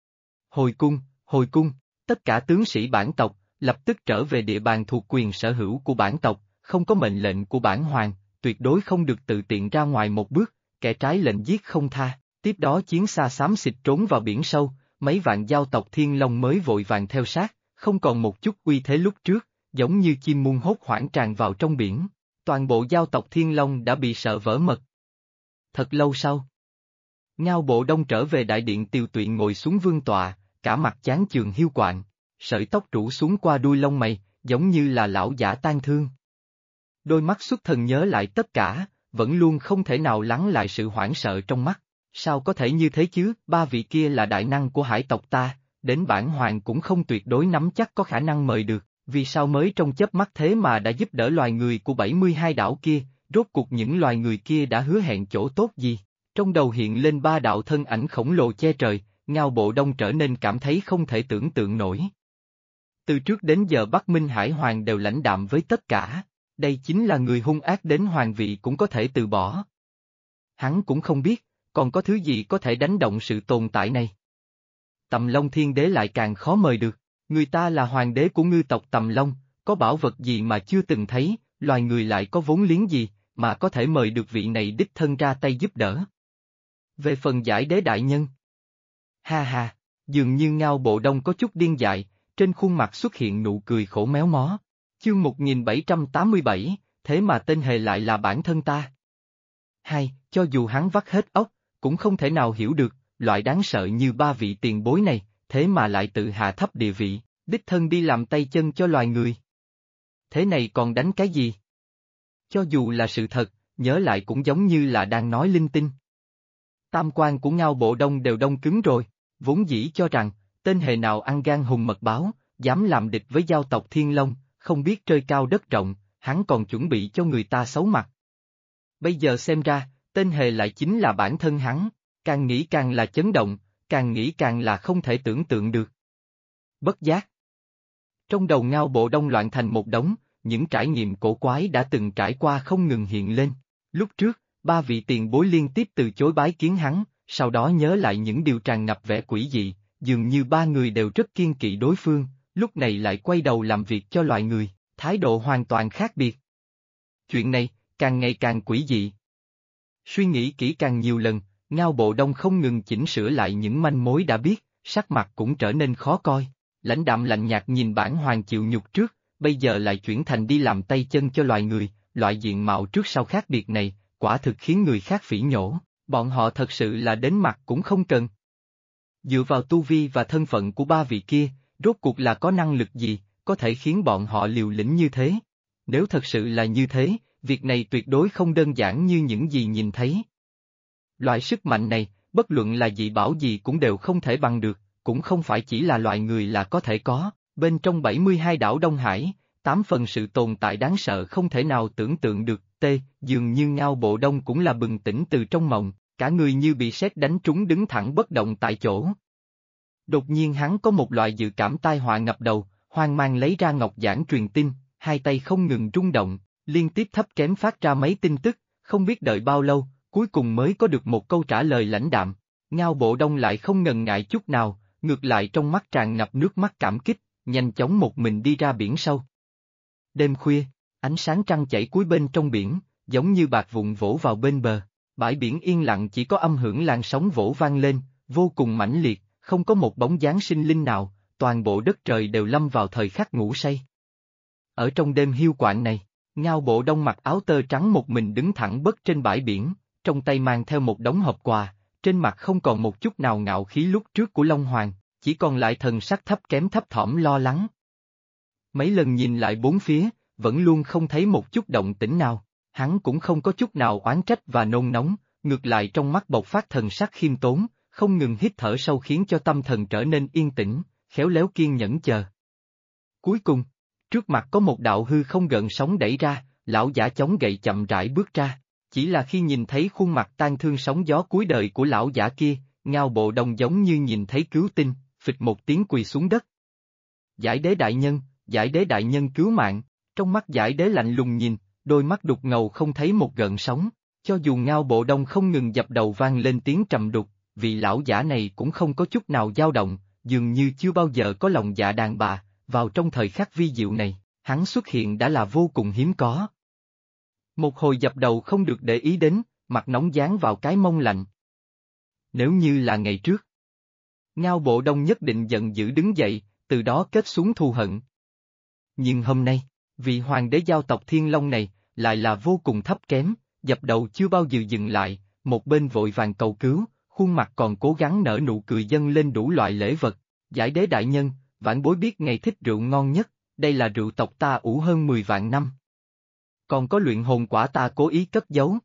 S1: Hồi cung, tất cả tướng sĩ bản tộc, lập tức trở về địa bàn thuộc quyền sở hữu của bản tộc, không có mệnh lệnh của bản hoàng, tuyệt đối không được tự tiện ra ngoài một bước, kẻ trái lệnh giết không tha. Tiếp đó chiến xa xám xịt trốn vào biển sâu, mấy vạn giao tộc Thiên Long mới vội vàng theo sát, không còn một chút uy thế lúc trước, giống như chim muôn hốt hoảng tràn vào trong biển. Toàn bộ giao tộc Thiên Long đã bị sợ vỡ mật. Thật lâu sau, Ngao Bộ Đông trở về đại điện tiều tụy ngồi xuống vương tọa, cả mặt chán chường hiu quạnh, sợi tóc rủ xuống qua đuôi lông mày, giống như là lão giả tang thương. Đôi mắt xuất thần nhớ lại tất cả, vẫn luôn không thể nào lắng lại sự hoảng sợ trong mắt. Sao có thể như thế chứ, ba vị kia là đại năng của hải tộc ta, đến bản hoàng cũng không tuyệt đối nắm chắc có khả năng mời được, vì sao mới trong chớp mắt thế mà đã giúp đỡ loài người của 72 đảo kia, rốt cuộc những loài người kia đã hứa hẹn chỗ tốt gì? Trong đầu hiện lên ba đạo thân ảnh khổng lồ che trời, Ngao Bộ Đông trở nên cảm thấy không thể tưởng tượng nổi. Từ trước đến giờ Bắc Minh Hải Hoàng đều lãnh đạm với tất cả, đây chính là người hung ác đến hoàng vị cũng có thể từ bỏ. Hắn cũng không biết, còn có thứ gì có thể đánh động sự tồn tại này. Tầm Long Thiên Đế lại càng khó mời được, người ta là hoàng đế của ngư tộc Tầm Long, có bảo vật gì mà chưa từng thấy, loài người lại có vốn liếng gì, mà có thể mời được vị này đích thân ra tay giúp đỡ. Về phần giải đế đại nhân. Ha, dường như Ngao Bộ Đông có chút điên dại, trên khuôn mặt xuất hiện nụ cười khổ méo mó. Chương 1787, thế mà tên hề lại là bản thân ta. Cho dù hắn vắt hết óc, cũng không thể nào hiểu được, loại đáng sợ như ba vị tiền bối này, thế mà lại tự hạ thấp địa vị, đích thân đi làm tay chân cho loài người. Thế này còn đánh cái gì? Cho dù là sự thật, nhớ lại cũng giống như là đang nói linh tinh. Tam quan của Ngao Bộ Đông đều đông cứng rồi, vốn dĩ cho rằng, tên hề nào ăn gan hùng mật báo, dám làm địch với giao tộc Thiên Long, không biết trời cao đất rộng, hắn còn chuẩn bị cho người ta xấu mặt. Bây giờ xem ra, tên hề lại chính là bản thân hắn, càng nghĩ càng là chấn động, càng nghĩ càng là không thể tưởng tượng được. Bất giác. Trong đầu Ngao Bộ Đông loạn thành một đống, những trải nghiệm cổ quái đã từng trải qua không ngừng hiện lên. Lúc trước, ba vị tiền bối liên tiếp từ chối bái kiến hắn, sau đó nhớ lại những điều tràn ngập vẻ quỷ dị, dường như ba người đều rất kiêng kỵ đối phương, lúc này lại quay đầu làm việc cho loài người, thái độ hoàn toàn khác biệt. Chuyện này, càng ngày càng quỷ dị. Suy nghĩ kỹ càng nhiều lần, Ngao Bộ Đông không ngừng chỉnh sửa lại những manh mối đã biết, sắc mặt cũng trở nên khó coi, lãnh đạm lạnh nhạt nhìn bản hoàng chịu nhục trước, bây giờ lại chuyển thành đi làm tay chân cho loài người, loại diện mạo trước sau khác biệt này, quả thực khiến người khác phỉ nhổ, Bọn họ thật sự là đến mặt cũng không cần. Dựa vào tu vi và thân phận của ba vị kia, rốt cuộc là có năng lực gì, có thể khiến bọn họ liều lĩnh như thế? Nếu thật sự là như thế, việc này tuyệt đối không đơn giản như những gì nhìn thấy. Loại sức mạnh này, bất luận là dị bảo gì cũng đều không thể bằng được, cũng không phải chỉ là loại người là có thể có, bên trong 72 đảo Đông Hải, 8 phần sự tồn tại đáng sợ không thể nào tưởng tượng được, dường như Ngao Bộ Đông cũng là bừng tỉnh từ trong mộng, cả người như bị sét đánh trúng đứng thẳng bất động tại chỗ. Đột nhiên hắn có một loại dự cảm tai họa ngập đầu, hoang mang lấy ra ngọc giản truyền tin, hai tay không ngừng rung động, liên tiếp thấp kém phát ra mấy tin tức, không biết đợi bao lâu, cuối cùng mới có được một câu trả lời lãnh đạm. Ngao Bộ Đông lại không ngần ngại chút nào, ngược lại trong mắt tràn ngập nước mắt cảm kích, nhanh chóng một mình đi ra biển sâu. Đêm khuya, ánh sáng trăng chảy cuối bên trong biển, giống như bạc vụn vỗ vào bên bờ, bãi biển yên lặng chỉ có âm hưởng làn sóng vỗ vang lên, vô cùng mãnh liệt, không có một bóng dáng sinh linh nào, toàn bộ đất trời đều lâm vào thời khắc ngủ say. Ở trong đêm hiu quạnh này, Ngao Bộ Đông mặc áo tơ trắng một mình đứng thẳng bất trên bãi biển, trong tay mang theo một đống hộp quà, trên mặt không còn một chút nào ngạo khí lúc trước của Long Hoàng, chỉ còn lại thần sắc thấp kém thấp thỏm lo lắng. Mấy lần nhìn lại bốn phía, vẫn luôn không thấy một chút động tĩnh nào, hắn cũng không có chút nào oán trách và nôn nóng, ngược lại trong mắt bộc phát thần sắc khiêm tốn, không ngừng hít thở sâu khiến cho tâm thần trở nên yên tĩnh, khéo léo kiên nhẫn chờ. Cuối cùng, trước mặt có một đạo hư không gợn sóng đẩy ra, lão giả chống gậy chậm rãi bước ra, chỉ là khi nhìn thấy khuôn mặt tan thương sóng gió cuối đời của lão giả kia, Ngao Bộ Đông giống như nhìn thấy cứu tinh, phịch một tiếng quỳ xuống đất. Giải đế đại nhân cứu mạng, trong mắt giải đế lạnh lùng nhìn, đôi mắt đục ngầu không thấy một gợn sóng, cho dù Ngao Bộ Đông không ngừng dập đầu vang lên tiếng trầm đục, vị lão giả này cũng không có chút nào dao động, dường như chưa bao giờ có lòng dạ đàn bà, vào trong thời khắc vi diệu này, hắn xuất hiện đã là vô cùng hiếm có. Một hồi dập đầu không được để ý đến, mặt nóng dán vào cái mông lạnh. Nếu như là ngày trước, Ngao Bộ Đông nhất định giận dữ đứng dậy, từ đó kết xuống thù hận. Nhưng hôm nay, vị hoàng đế giao tộc Thiên Long này, lại là vô cùng thấp kém, dập đầu chưa bao giờ dừng lại, một bên vội vàng cầu cứu, khuôn mặt còn cố gắng nở nụ cười dâng lên đủ loại lễ vật. Giải đế đại nhân, vãn bối biết ngày thích rượu ngon nhất, đây là rượu tộc ta ủ hơn 10 vạn năm. Còn có luyện hồn quả ta cố ý cất giấu.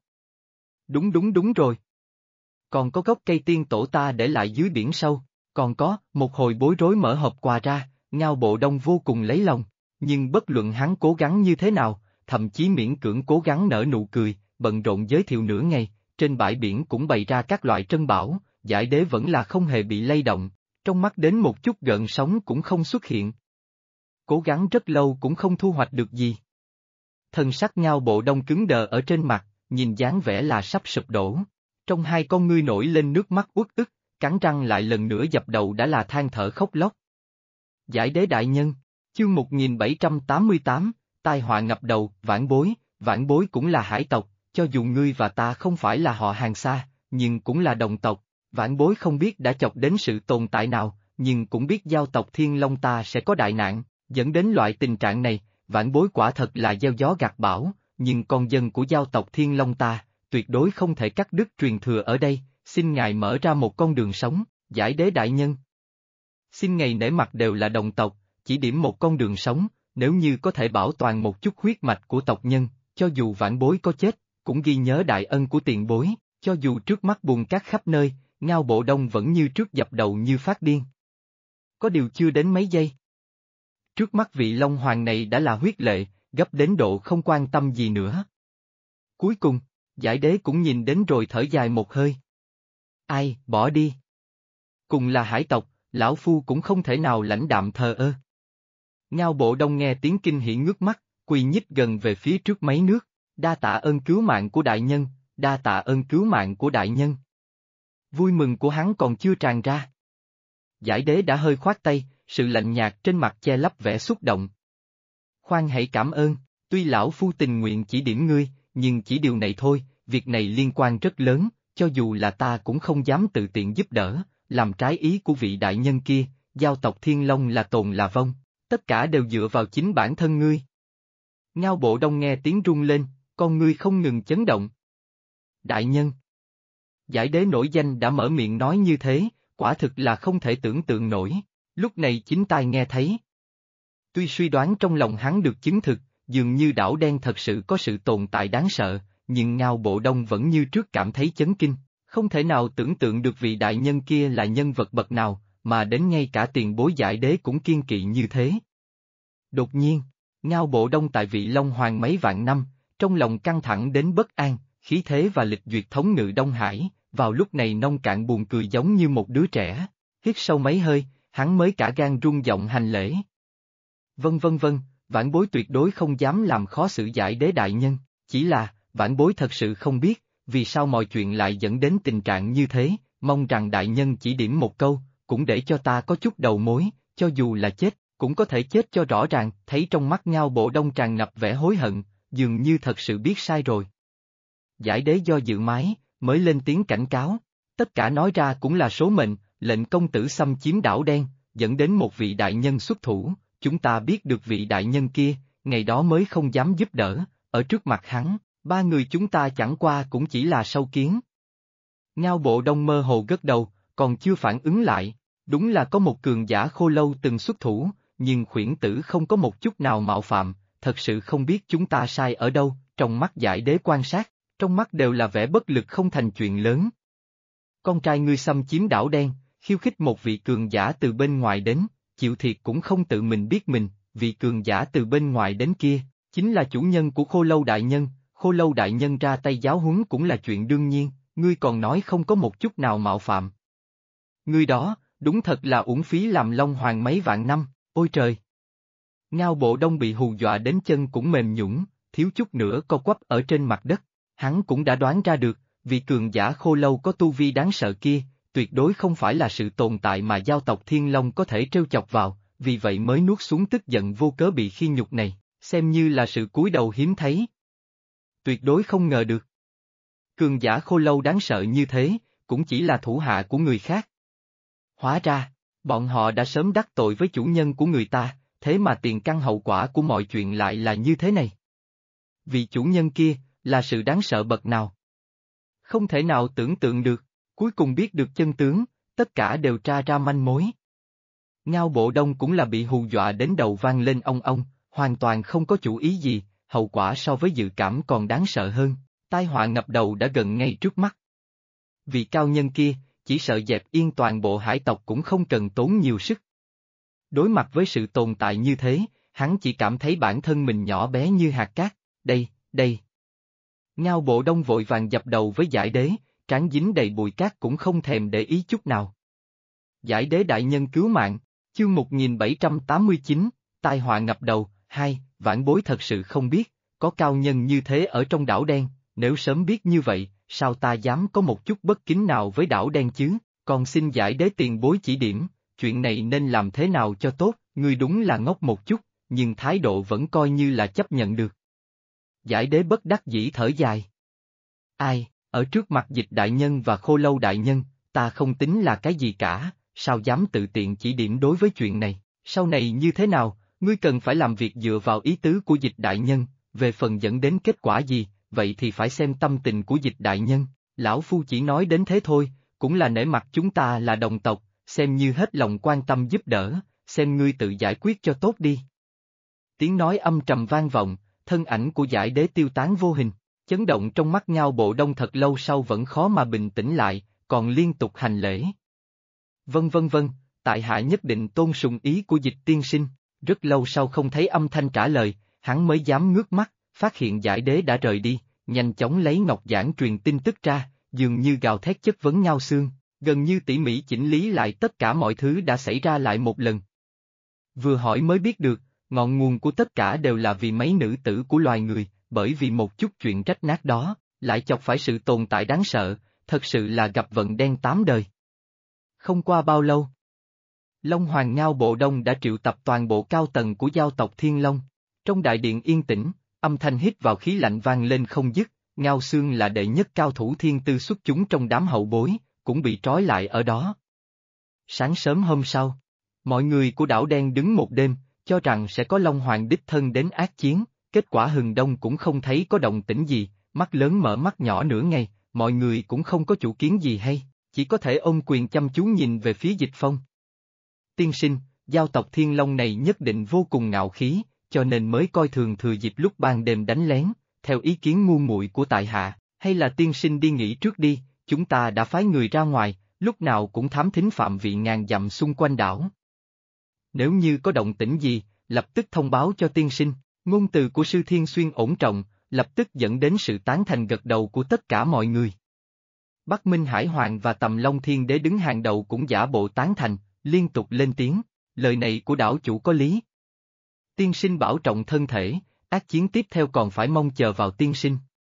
S1: Đúng rồi. Còn có gốc cây tiên tổ ta để lại dưới biển sâu, còn có, một hồi bối rối mở hộp quà ra, Ngao Bộ Đông vô cùng lấy lòng, nhưng bất luận hắn cố gắng như thế nào, thậm chí miễn cưỡng cố gắng nở nụ cười, bận rộn giới thiệu nửa ngày, trên bãi biển cũng bày ra các loại trân bảo, giải đế vẫn là không hề bị lay động, trong mắt đến một chút gợn sóng cũng không xuất hiện. Cố gắng rất lâu cũng không thu hoạch được gì. Thần sắc Ngao Bộ Đông cứng đờ ở trên mặt, nhìn dáng vẻ là sắp sụp đổ. Trong hai con ngươi nổi lên nước mắt uất ức, cắn răng lại lần nữa dập đầu đã là than thở khóc lóc. Giải đế đại nhân, chương 1788, tai họa ngập đầu, vãn bối cũng là hải tộc, cho dù ngươi và ta không phải là họ hàng xa, nhưng cũng là đồng tộc, vãn bối không biết đã chọc đến sự tồn tại nào, nhưng cũng biết giao tộc Thiên Long ta sẽ có đại nạn, dẫn đến loại tình trạng này, vãn bối quả thật là gieo gió gặt bão, nhưng con dân của giao tộc Thiên Long ta, tuyệt đối không thể cắt đứt truyền thừa ở đây, xin ngài mở ra một con đường sống, giải đế đại nhân. Xin ngài nể mặt đều là đồng tộc, chỉ điểm một con đường sống, nếu như có thể bảo toàn một chút huyết mạch của tộc nhân, cho dù vãn bối có chết, cũng ghi nhớ đại ân của tiền bối, cho dù trước mắt buồn cát khắp nơi, Ngao Bộ Đông vẫn như trước dập đầu như phát điên. Có điều chưa đến mấy giây. Trước mắt vị Long Hoàng này đã là huyết lệ, gấp đến độ không quan tâm gì nữa. Cuối cùng, giải đế cũng nhìn đến rồi thở dài một hơi. Ai, bỏ đi. Cùng là hải tộc, lão phu cũng không thể nào lãnh đạm thờ ơ. Ngao Bộ Đông nghe tiếng kinh hỉ ngước mắt, quỳ nhích gần về phía trước mấy nước, đa tạ ơn cứu mạng của đại nhân, đa tạ ơn cứu mạng của đại nhân. Vui mừng của hắn còn chưa tràn ra. Giải đế đã hơi khoát tay, sự lạnh nhạt trên mặt che lấp vẻ xúc động. Khoan hãy cảm ơn, tuy lão phu tình nguyện chỉ điểm ngươi, nhưng chỉ điều này thôi, việc này liên quan rất lớn, cho dù là ta cũng không dám tự tiện giúp đỡ, làm trái ý của vị đại nhân kia, giao tộc Thiên Long là tồn là vong, tất cả đều dựa vào chính bản thân ngươi. Ngao Bộ Đông nghe tiếng rung lên, con ngươi không ngừng chấn động. Đại nhân. Giải đế nổi danh đã mở miệng nói như thế, quả thực là không thể tưởng tượng nổi. Lúc này chính tai nghe thấy. Tuy suy đoán trong lòng hắn được chứng thực, dường như đảo đen thật sự có sự tồn tại đáng sợ, nhưng Ngao Bộ Đông vẫn như trước cảm thấy chấn kinh, không thể nào tưởng tượng được vị đại nhân kia là nhân vật bậc nào, mà đến ngay cả tiền bối giải đế cũng kiêng kỵ như thế. Đột nhiên, Ngao Bộ Đông tại vị Long Hoàng mấy vạn năm, trong lòng căng thẳng đến bất an, khí thế và lịch duyệt thống ngự Đông Hải, vào lúc này nông cạn buồn cười giống như một đứa trẻ, hít sâu mấy hơi, hắn mới cả gan rung giọng hành lễ. Vâng, vãn bối tuyệt đối không dám làm khó xử giải đế đại nhân, chỉ là, vãn bối thật sự không biết, vì sao mọi chuyện lại dẫn đến tình trạng như thế, mong rằng đại nhân chỉ điểm một câu, cũng để cho ta có chút đầu mối, cho dù là chết, cũng có thể chết cho rõ ràng, thấy trong mắt Ngao Bộ Đông tràn ngập vẻ hối hận, dường như thật sự biết sai rồi. Giải đế do dự mãi, mới lên tiếng cảnh cáo, tất cả nói ra cũng là số mệnh, lệnh công tử xâm chiếm đảo đen, dẫn đến một vị đại nhân xuất thủ, chúng ta biết được vị đại nhân kia, ngày đó mới không dám giúp đỡ, ở trước mặt hắn, ba người chúng ta chẳng qua cũng chỉ là sâu kiến. Ngao Bộ Đông mơ hồ gật đầu, còn chưa phản ứng lại, đúng là có một cường giả khô lâu từng xuất thủ, nhưng khuyển tử không có một chút nào mạo phạm, thật sự không biết chúng ta sai ở đâu, trong mắt giải đế quan sát, trong mắt đều là vẻ bất lực không thành chuyện lớn. Con trai ngươi xâm chiếm đảo đen, khiêu khích một vị cường giả từ bên ngoài đến, chịu thiệt cũng không tự mình biết mình, vị cường giả từ bên ngoài đến kia, chính là chủ nhân của Khô Lâu Đại Nhân, Khô Lâu Đại Nhân ra tay giáo huấn cũng là chuyện đương nhiên, ngươi còn nói không có một chút nào mạo phạm. Ngươi đó, đúng thật là uổng phí làm Long Hoàng mấy vạn năm, ôi trời! Ngao Bộ Đông bị hù dọa đến chân cũng mềm nhũn, thiếu chút nữa co quắp ở trên mặt đất, hắn cũng đã đoán ra được, vị cường giả Khô Lâu có tu vi đáng sợ kia, tuyệt đối không phải là sự tồn tại mà giao tộc Thiên Long có thể trêu chọc vào, vì vậy mới nuốt xuống tức giận vô cớ bị khi nhục này, xem như là sự cúi đầu hiếm thấy. Tuyệt đối không ngờ được. Cường giả Khô Lâu đáng sợ như thế, cũng chỉ là thủ hạ của người khác. Hóa ra, bọn họ đã sớm đắc tội với chủ nhân của người ta, thế mà tiền căn hậu quả của mọi chuyện lại là như thế này. Vị chủ nhân kia, là sự đáng sợ bậc nào? Không thể nào tưởng tượng được, cuối cùng biết được chân tướng, tất cả đều tra ra manh mối. Ngao Bộ Đông cũng là bị hù dọa đến đầu vang lên ong ong, hoàn toàn không có chủ ý gì, hậu quả so với dự cảm còn đáng sợ hơn, tai họa ngập đầu đã gần ngay trước mắt. Vị cao nhân kia, chỉ sợ dẹp yên toàn bộ hải tộc cũng không cần tốn nhiều sức. Đối mặt với sự tồn tại như thế, hắn chỉ cảm thấy bản thân mình nhỏ bé như hạt cát, đây. Ngao Bộ Đông vội vàng dập đầu với giải đế, trán dính đầy bụi cát cũng không thèm để ý chút nào. Giải đế đại nhân cứu mạng, chương 1789, tai họa ngập đầu, vãn bối thật sự không biết, có cao nhân như thế ở trong đảo đen, nếu sớm biết như vậy, sao ta dám có một chút bất kính nào với đảo đen chứ, còn xin giải đế tiền bối chỉ điểm, chuyện này nên làm thế nào cho tốt, ngươi đúng là ngốc một chút, nhưng thái độ vẫn coi như là chấp nhận được. Giải đế bất đắc dĩ thở dài. Ai, ở trước mặt Dịch đại nhân và Khô Lâu đại nhân, ta không tính là cái gì cả, sao dám tự tiện chỉ điểm đối với chuyện này, sau này như thế nào, ngươi cần phải làm việc dựa vào ý tứ của Dịch đại nhân, về phần dẫn đến kết quả gì, vậy thì phải xem tâm tình của Dịch đại nhân, lão phu chỉ nói đến thế thôi, cũng là nể mặt chúng ta là đồng tộc, xem như hết lòng quan tâm giúp đỡ, xem ngươi tự giải quyết cho tốt đi. Tiếng nói âm trầm vang vọng, thân ảnh của giải đế tiêu tán vô hình, chấn động trong mắt Ngao Bộ Đông thật lâu sau vẫn khó mà bình tĩnh lại, còn liên tục hành lễ. Vâng, tại hạ nhất định tôn sùng ý của Dịch tiên sinh, rất lâu sau không thấy âm thanh trả lời, hắn mới dám ngước mắt, phát hiện giải đế đã rời đi, nhanh chóng lấy ngọc giản truyền tin tức ra, dường như gào thét chất vấn Ngao Xương, gần như tỉ mỉ chỉnh lý lại tất cả mọi thứ đã xảy ra lại một lần. Vừa hỏi mới biết được, ngọn nguồn của tất cả đều là vì mấy nữ tử của loài người, bởi vì một chút chuyện rách nát đó, lại chọc phải sự tồn tại đáng sợ, thật sự là gặp vận đen 8 đời. Không qua bao lâu, Long Hoàng Ngao Bộ Đông đã triệu tập toàn bộ cao tầng của giao tộc Thiên Long. Trong đại điện yên tĩnh, âm thanh hít vào khí lạnh vang lên không dứt, Ngao Xương là đệ nhất cao thủ thiên tư xuất chúng trong đám hậu bối, cũng bị trói lại ở đó. Sáng sớm hôm sau, mọi người của đảo đen đứng một đêm, cho rằng sẽ có Long Hoàng đích thân đến ác chiến, kết quả hừng đông cũng không thấy có động tĩnh gì, mắt lớn mở mắt nhỏ nửa ngày, mọi người cũng không có chủ kiến gì hay, chỉ có thể ôm quyền chăm chú nhìn về phía Dịch Phong. Tiên sinh, giao tộc Thiên Long này nhất định vô cùng ngạo khí, cho nên mới coi thường thừa dịp lúc ban đêm đánh lén, theo ý kiến ngu muội của tại hạ, hay là tiên sinh đi nghỉ trước đi, chúng ta đã phái người ra ngoài, lúc nào cũng thám thính phạm vị ngàn dặm xung quanh đảo. Nếu như có động tĩnh gì, lập tức thông báo cho tiên sinh, ngôn từ của Sư Thiên Xuyên ổn trọng, lập tức dẫn đến sự tán thành gật đầu của tất cả mọi người. Bắc Minh Hải Hoàng và Tầm Long Thiên Đế đứng hàng đầu cũng giả bộ tán thành, liên tục lên tiếng, lời này của đảo chủ có lý. Tiên sinh bảo trọng thân thể, ác chiến tiếp theo còn phải mong chờ vào tiên sinh.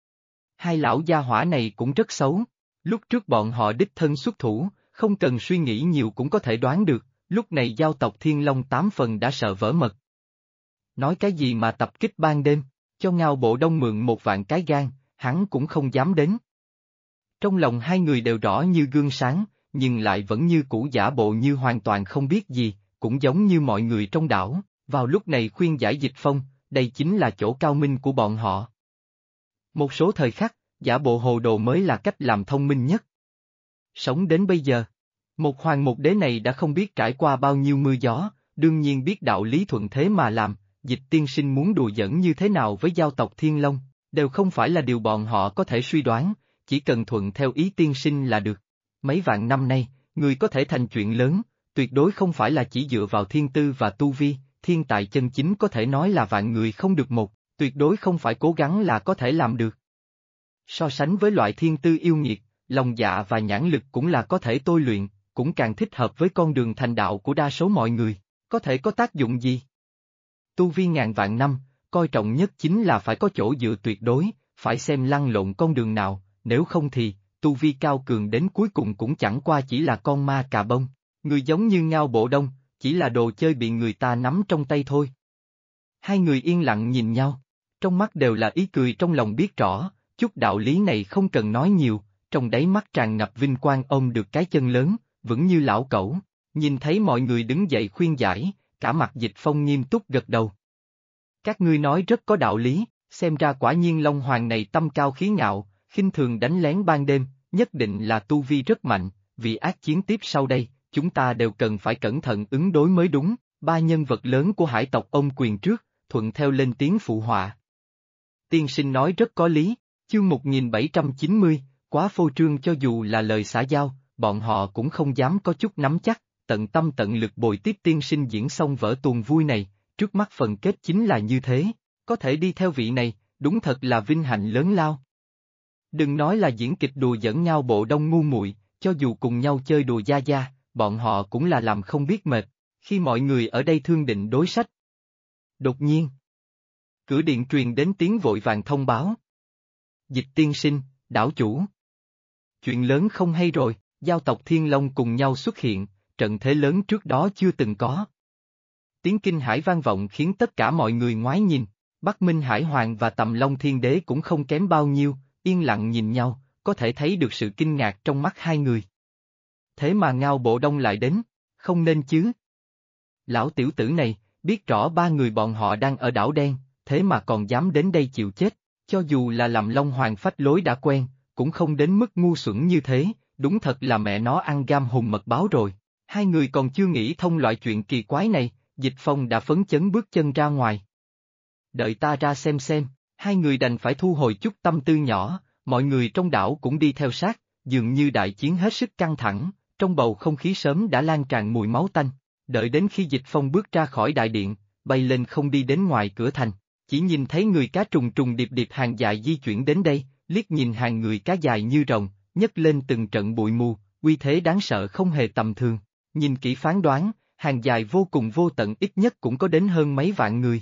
S1: Hai lão gia hỏa này cũng rất xấu, lúc trước bọn họ đích thân xuất thủ, không cần suy nghĩ nhiều cũng có thể đoán được, lúc này giao tộc Thiên Long 8 phần đã sợ vỡ mật. Nói cái gì mà tập kích ban đêm, cho Ngao Bộ Đông mượn 1 vạn cái gan, hắn cũng không dám đến. Trong lòng hai người đều rõ như gương sáng, nhưng lại vẫn như cũ giả bộ như hoàn toàn không biết gì, cũng giống như mọi người trong đảo, vào lúc này khuyên giải Dịch Phong, đây chính là chỗ cao minh của bọn họ. Một số thời khắc, giả bộ hồ đồ mới là cách làm thông minh nhất. Sống đến bây giờ, một hoàng một đế này đã không biết trải qua bao nhiêu mưa gió, đương nhiên biết đạo lý thuận thế mà làm, Dịch tiên sinh muốn đùa giỡn như thế nào với giao tộc Thiên Long, đều không phải là điều bọn họ có thể suy đoán, chỉ cần thuận theo ý tiên sinh là được. Mấy vạn năm nay, người có thể thành chuyện lớn, tuyệt đối không phải là chỉ dựa vào thiên tư và tu vi, thiên tài chân chính có thể nói là vạn người không được một, tuyệt đối không phải cố gắng là có thể làm được. So sánh với loại thiên tư yêu nghiệt, lòng dạ và nhãn lực cũng là có thể tôi luyện, cũng càng thích hợp với con đường thành đạo của đa số mọi người, có thể có tác dụng gì? Tu vi ngàn vạn năm, coi trọng nhất chính là phải có chỗ dựa tuyệt đối, phải xem lăn lộn con đường nào, nếu không thì, tu vi cao cường đến cuối cùng cũng chẳng qua chỉ là con ma cà bông, người giống như Ngao Bộ Đông, chỉ là đồ chơi bị người ta nắm trong tay thôi. Hai người yên lặng nhìn nhau, trong mắt đều là ý cười trong lòng biết rõ, chút đạo lý này không cần nói nhiều, trong đáy mắt tràn ngập vinh quang ôm được cái chân lớn, vững như lão cẩu, nhìn thấy mọi người đứng dậy khuyên giải, cả mặt Dịch Phong nghiêm túc gật đầu. Các ngươi nói rất có đạo lý, xem ra quả nhiên Long Hoàng này tâm cao khí ngạo, khinh thường đánh lén ban đêm, nhất định là tu vi rất mạnh, vì ác chiến tiếp sau đây, chúng ta đều cần phải cẩn thận ứng đối mới đúng, ba nhân vật lớn của hải tộc ôm quyền trước, thuận theo lên tiếng phụ họa. Tiên sinh nói rất có lý, chương 1790, quá phô trương cho dù là lời xã giao, bọn họ cũng không dám có chút nắm chắc, tận tâm tận lực bồi tiếp tiên sinh diễn xong vở tuồng vui này, trước mắt phần kết chính là như thế, có thể đi theo vị này, đúng thật là vinh hạnh lớn lao. Đừng nói là diễn kịch đùa giỡn Ngao Bộ Đông ngu muội, cho dù cùng nhau chơi đùa gia gia, bọn họ cũng là làm không biết mệt, khi mọi người ở đây thương định đối sách. Đột nhiên, cửa điện truyền đến tiếng vội vàng thông báo. Dịch tiên sinh, đảo chủ. Chuyện lớn không hay rồi, giao tộc Thiên Long cùng nhau xuất hiện, trận thế lớn trước đó chưa từng có. Tiếng kinh hải vang vọng khiến tất cả mọi người ngoái nhìn, Bắc Minh Hải Hoàng và Tầm Long Thiên Đế cũng không kém bao nhiêu, yên lặng nhìn nhau, có thể thấy được sự kinh ngạc trong mắt hai người. Thế mà Ngao Bộ Đông lại đến, không nên chứ. Lão tiểu tử này, biết rõ ba người bọn họ đang ở đảo đen, thế mà còn dám đến đây chịu chết, cho dù là làm Long Hoàng phách lối đã quen, cũng không đến mức ngu xuẩn như thế, đúng thật là mẹ nó ăn gam hùng mật báo rồi. Hai người còn chưa nghĩ thông loại chuyện kỳ quái này, Dịch Phong đã phấn chấn bước chân ra ngoài. Đợi ta ra xem, hai người đành phải thu hồi chút tâm tư nhỏ, mọi người trong đảo cũng đi theo sát, dường như đại chiến hết sức căng thẳng, trong bầu không khí sớm đã lan tràn mùi máu tanh. Đợi đến khi Dịch Phong bước ra khỏi đại điện, bay lên không đi đến ngoài cửa thành, chỉ nhìn thấy người cá trùng trùng điệp điệp hàng dài di chuyển đến đây, liếc nhìn hàng người cá dài như rồng, nhấc lên từng trận bụi mù, uy thế đáng sợ không hề tầm thường. Nhìn kỹ phán đoán, hàng dài vô cùng vô tận ít nhất cũng có đến hơn mấy vạn người.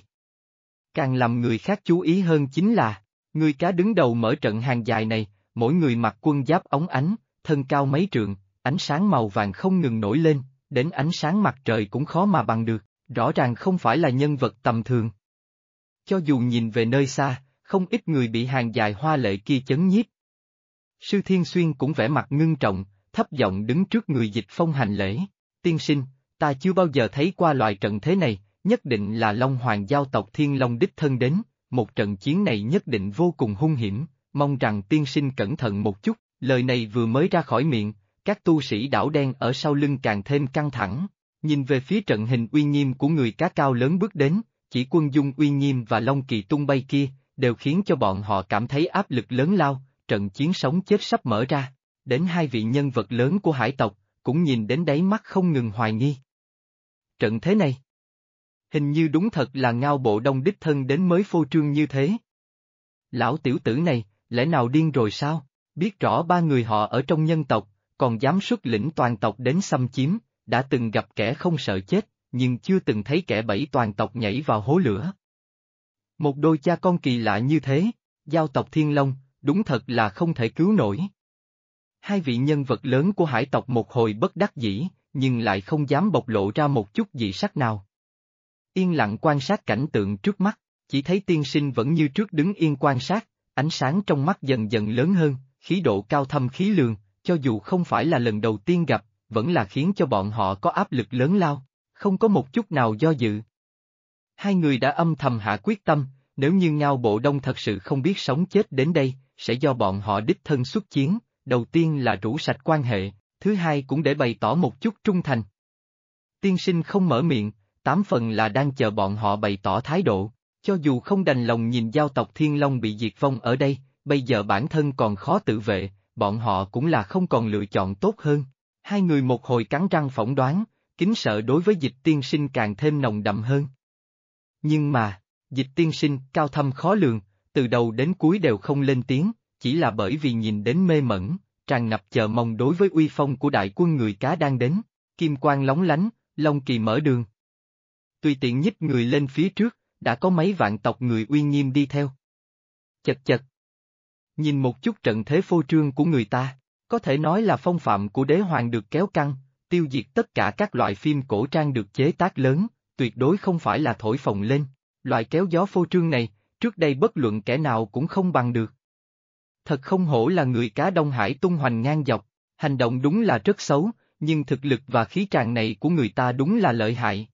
S1: Càng làm người khác chú ý hơn chính là, người cá đứng đầu mở trận hàng dài này, mỗi người mặc quân giáp óng ánh, thân cao mấy trượng, ánh sáng màu vàng không ngừng nổi lên, đến ánh sáng mặt trời cũng khó mà bằng được, rõ ràng không phải là nhân vật tầm thường. Cho dù nhìn về nơi xa, không ít người bị hàng dài hoa lệ kia chấn nhiếp. Sư Thiên Xuyên cũng vẻ mặt ngưng trọng, thấp giọng đứng trước người Dịch Phong hành lễ. Tiên sinh, ta chưa bao giờ thấy qua loại trận thế này, nhất định là Long Hoàng giao tộc Thiên Long đích thân đến, một trận chiến này nhất định vô cùng hung hiểm, mong rằng tiên sinh cẩn thận một chút, Lời này vừa mới ra khỏi miệng, các tu sĩ đảo đen ở sau lưng càng thêm căng thẳng, nhìn về phía trận hình uy nghiêm của người cá cao lớn bước đến, chỉ Quân Dung uy nghiêm và Long Kỳ tung bay kia, đều khiến cho bọn họ cảm thấy áp lực lớn lao, trận chiến sống chết sắp mở ra. Đến hai vị nhân vật lớn của hải tộc, cũng nhìn đến đáy mắt không ngừng hoài nghi. Trận thế này, hình như đúng thật là Ngao Bộ Đông đích thân đến mới phô trương như thế. Lão tiểu tử này, lẽ nào điên rồi sao? Biết rõ ba người họ ở trong nhân tộc, còn dám xuất lĩnh toàn tộc đến xâm chiếm, đã từng gặp kẻ không sợ chết, nhưng chưa từng thấy kẻ bẫy toàn tộc nhảy vào hố lửa. Một đôi cha con kỳ lạ như thế, giao tộc Thiên Long, đúng thật là không thể cứu nổi. Hai vị nhân vật lớn của hải tộc một hồi bất đắc dĩ, nhưng lại không dám bộc lộ ra một chút dị sắc nào. Yên lặng quan sát cảnh tượng trước mắt, chỉ thấy tiên sinh vẫn như trước đứng yên quan sát, ánh sáng trong mắt dần dần lớn hơn, khí độ cao thâm khí lường, cho dù không phải là lần đầu tiên gặp, vẫn là khiến cho bọn họ có áp lực lớn lao, không có một chút nào do dự. Hai người đã âm thầm hạ quyết tâm, nếu như Ngao Bộ Đông thật sự không biết sống chết đến đây, sẽ do bọn họ đích thân xuất chiến, đầu tiên là rũ sạch quan hệ, thứ hai cũng để bày tỏ một chút trung thành. Tiên sinh không mở miệng, 8 phần là đang chờ bọn họ bày tỏ thái độ, cho dù không đành lòng nhìn giao tộc Thiên Long bị diệt vong ở đây, bây giờ bản thân còn khó tự vệ, bọn họ cũng là không còn lựa chọn tốt hơn. Hai người một hồi cắn răng phỏng đoán, kính sợ đối với Dịch tiên sinh càng thêm nồng đậm hơn. Nhưng mà, Dịch tiên sinh cao thâm khó lường, từ đầu đến cuối đều không lên tiếng, chỉ là bởi vì nhìn đến mê mẩn, tràn ngập chờ mong đối với uy phong của đại quân người cá đang đến, kim quang lóng lánh, Long Kỳ mở đường. Tùy tiện nhích người lên phía trước, đã có mấy vạn tộc người uy nghiêm đi theo. Chật chật. Nhìn một chút trận thế phô trương của người ta, có thể nói là phong phạm của đế hoàng được kéo căng, tiêu diệt tất cả các loại phim cổ trang được chế tác lớn, tuyệt đối không phải là thổi phồng lên, loại kéo gió phô trương này, trước đây bất luận kẻ nào cũng không bằng được. Thật không hổ là người cá Đông Hải tung hoành ngang dọc, hành động đúng là rất xấu, nhưng thực lực và khí tràng này của người ta đúng là lợi hại.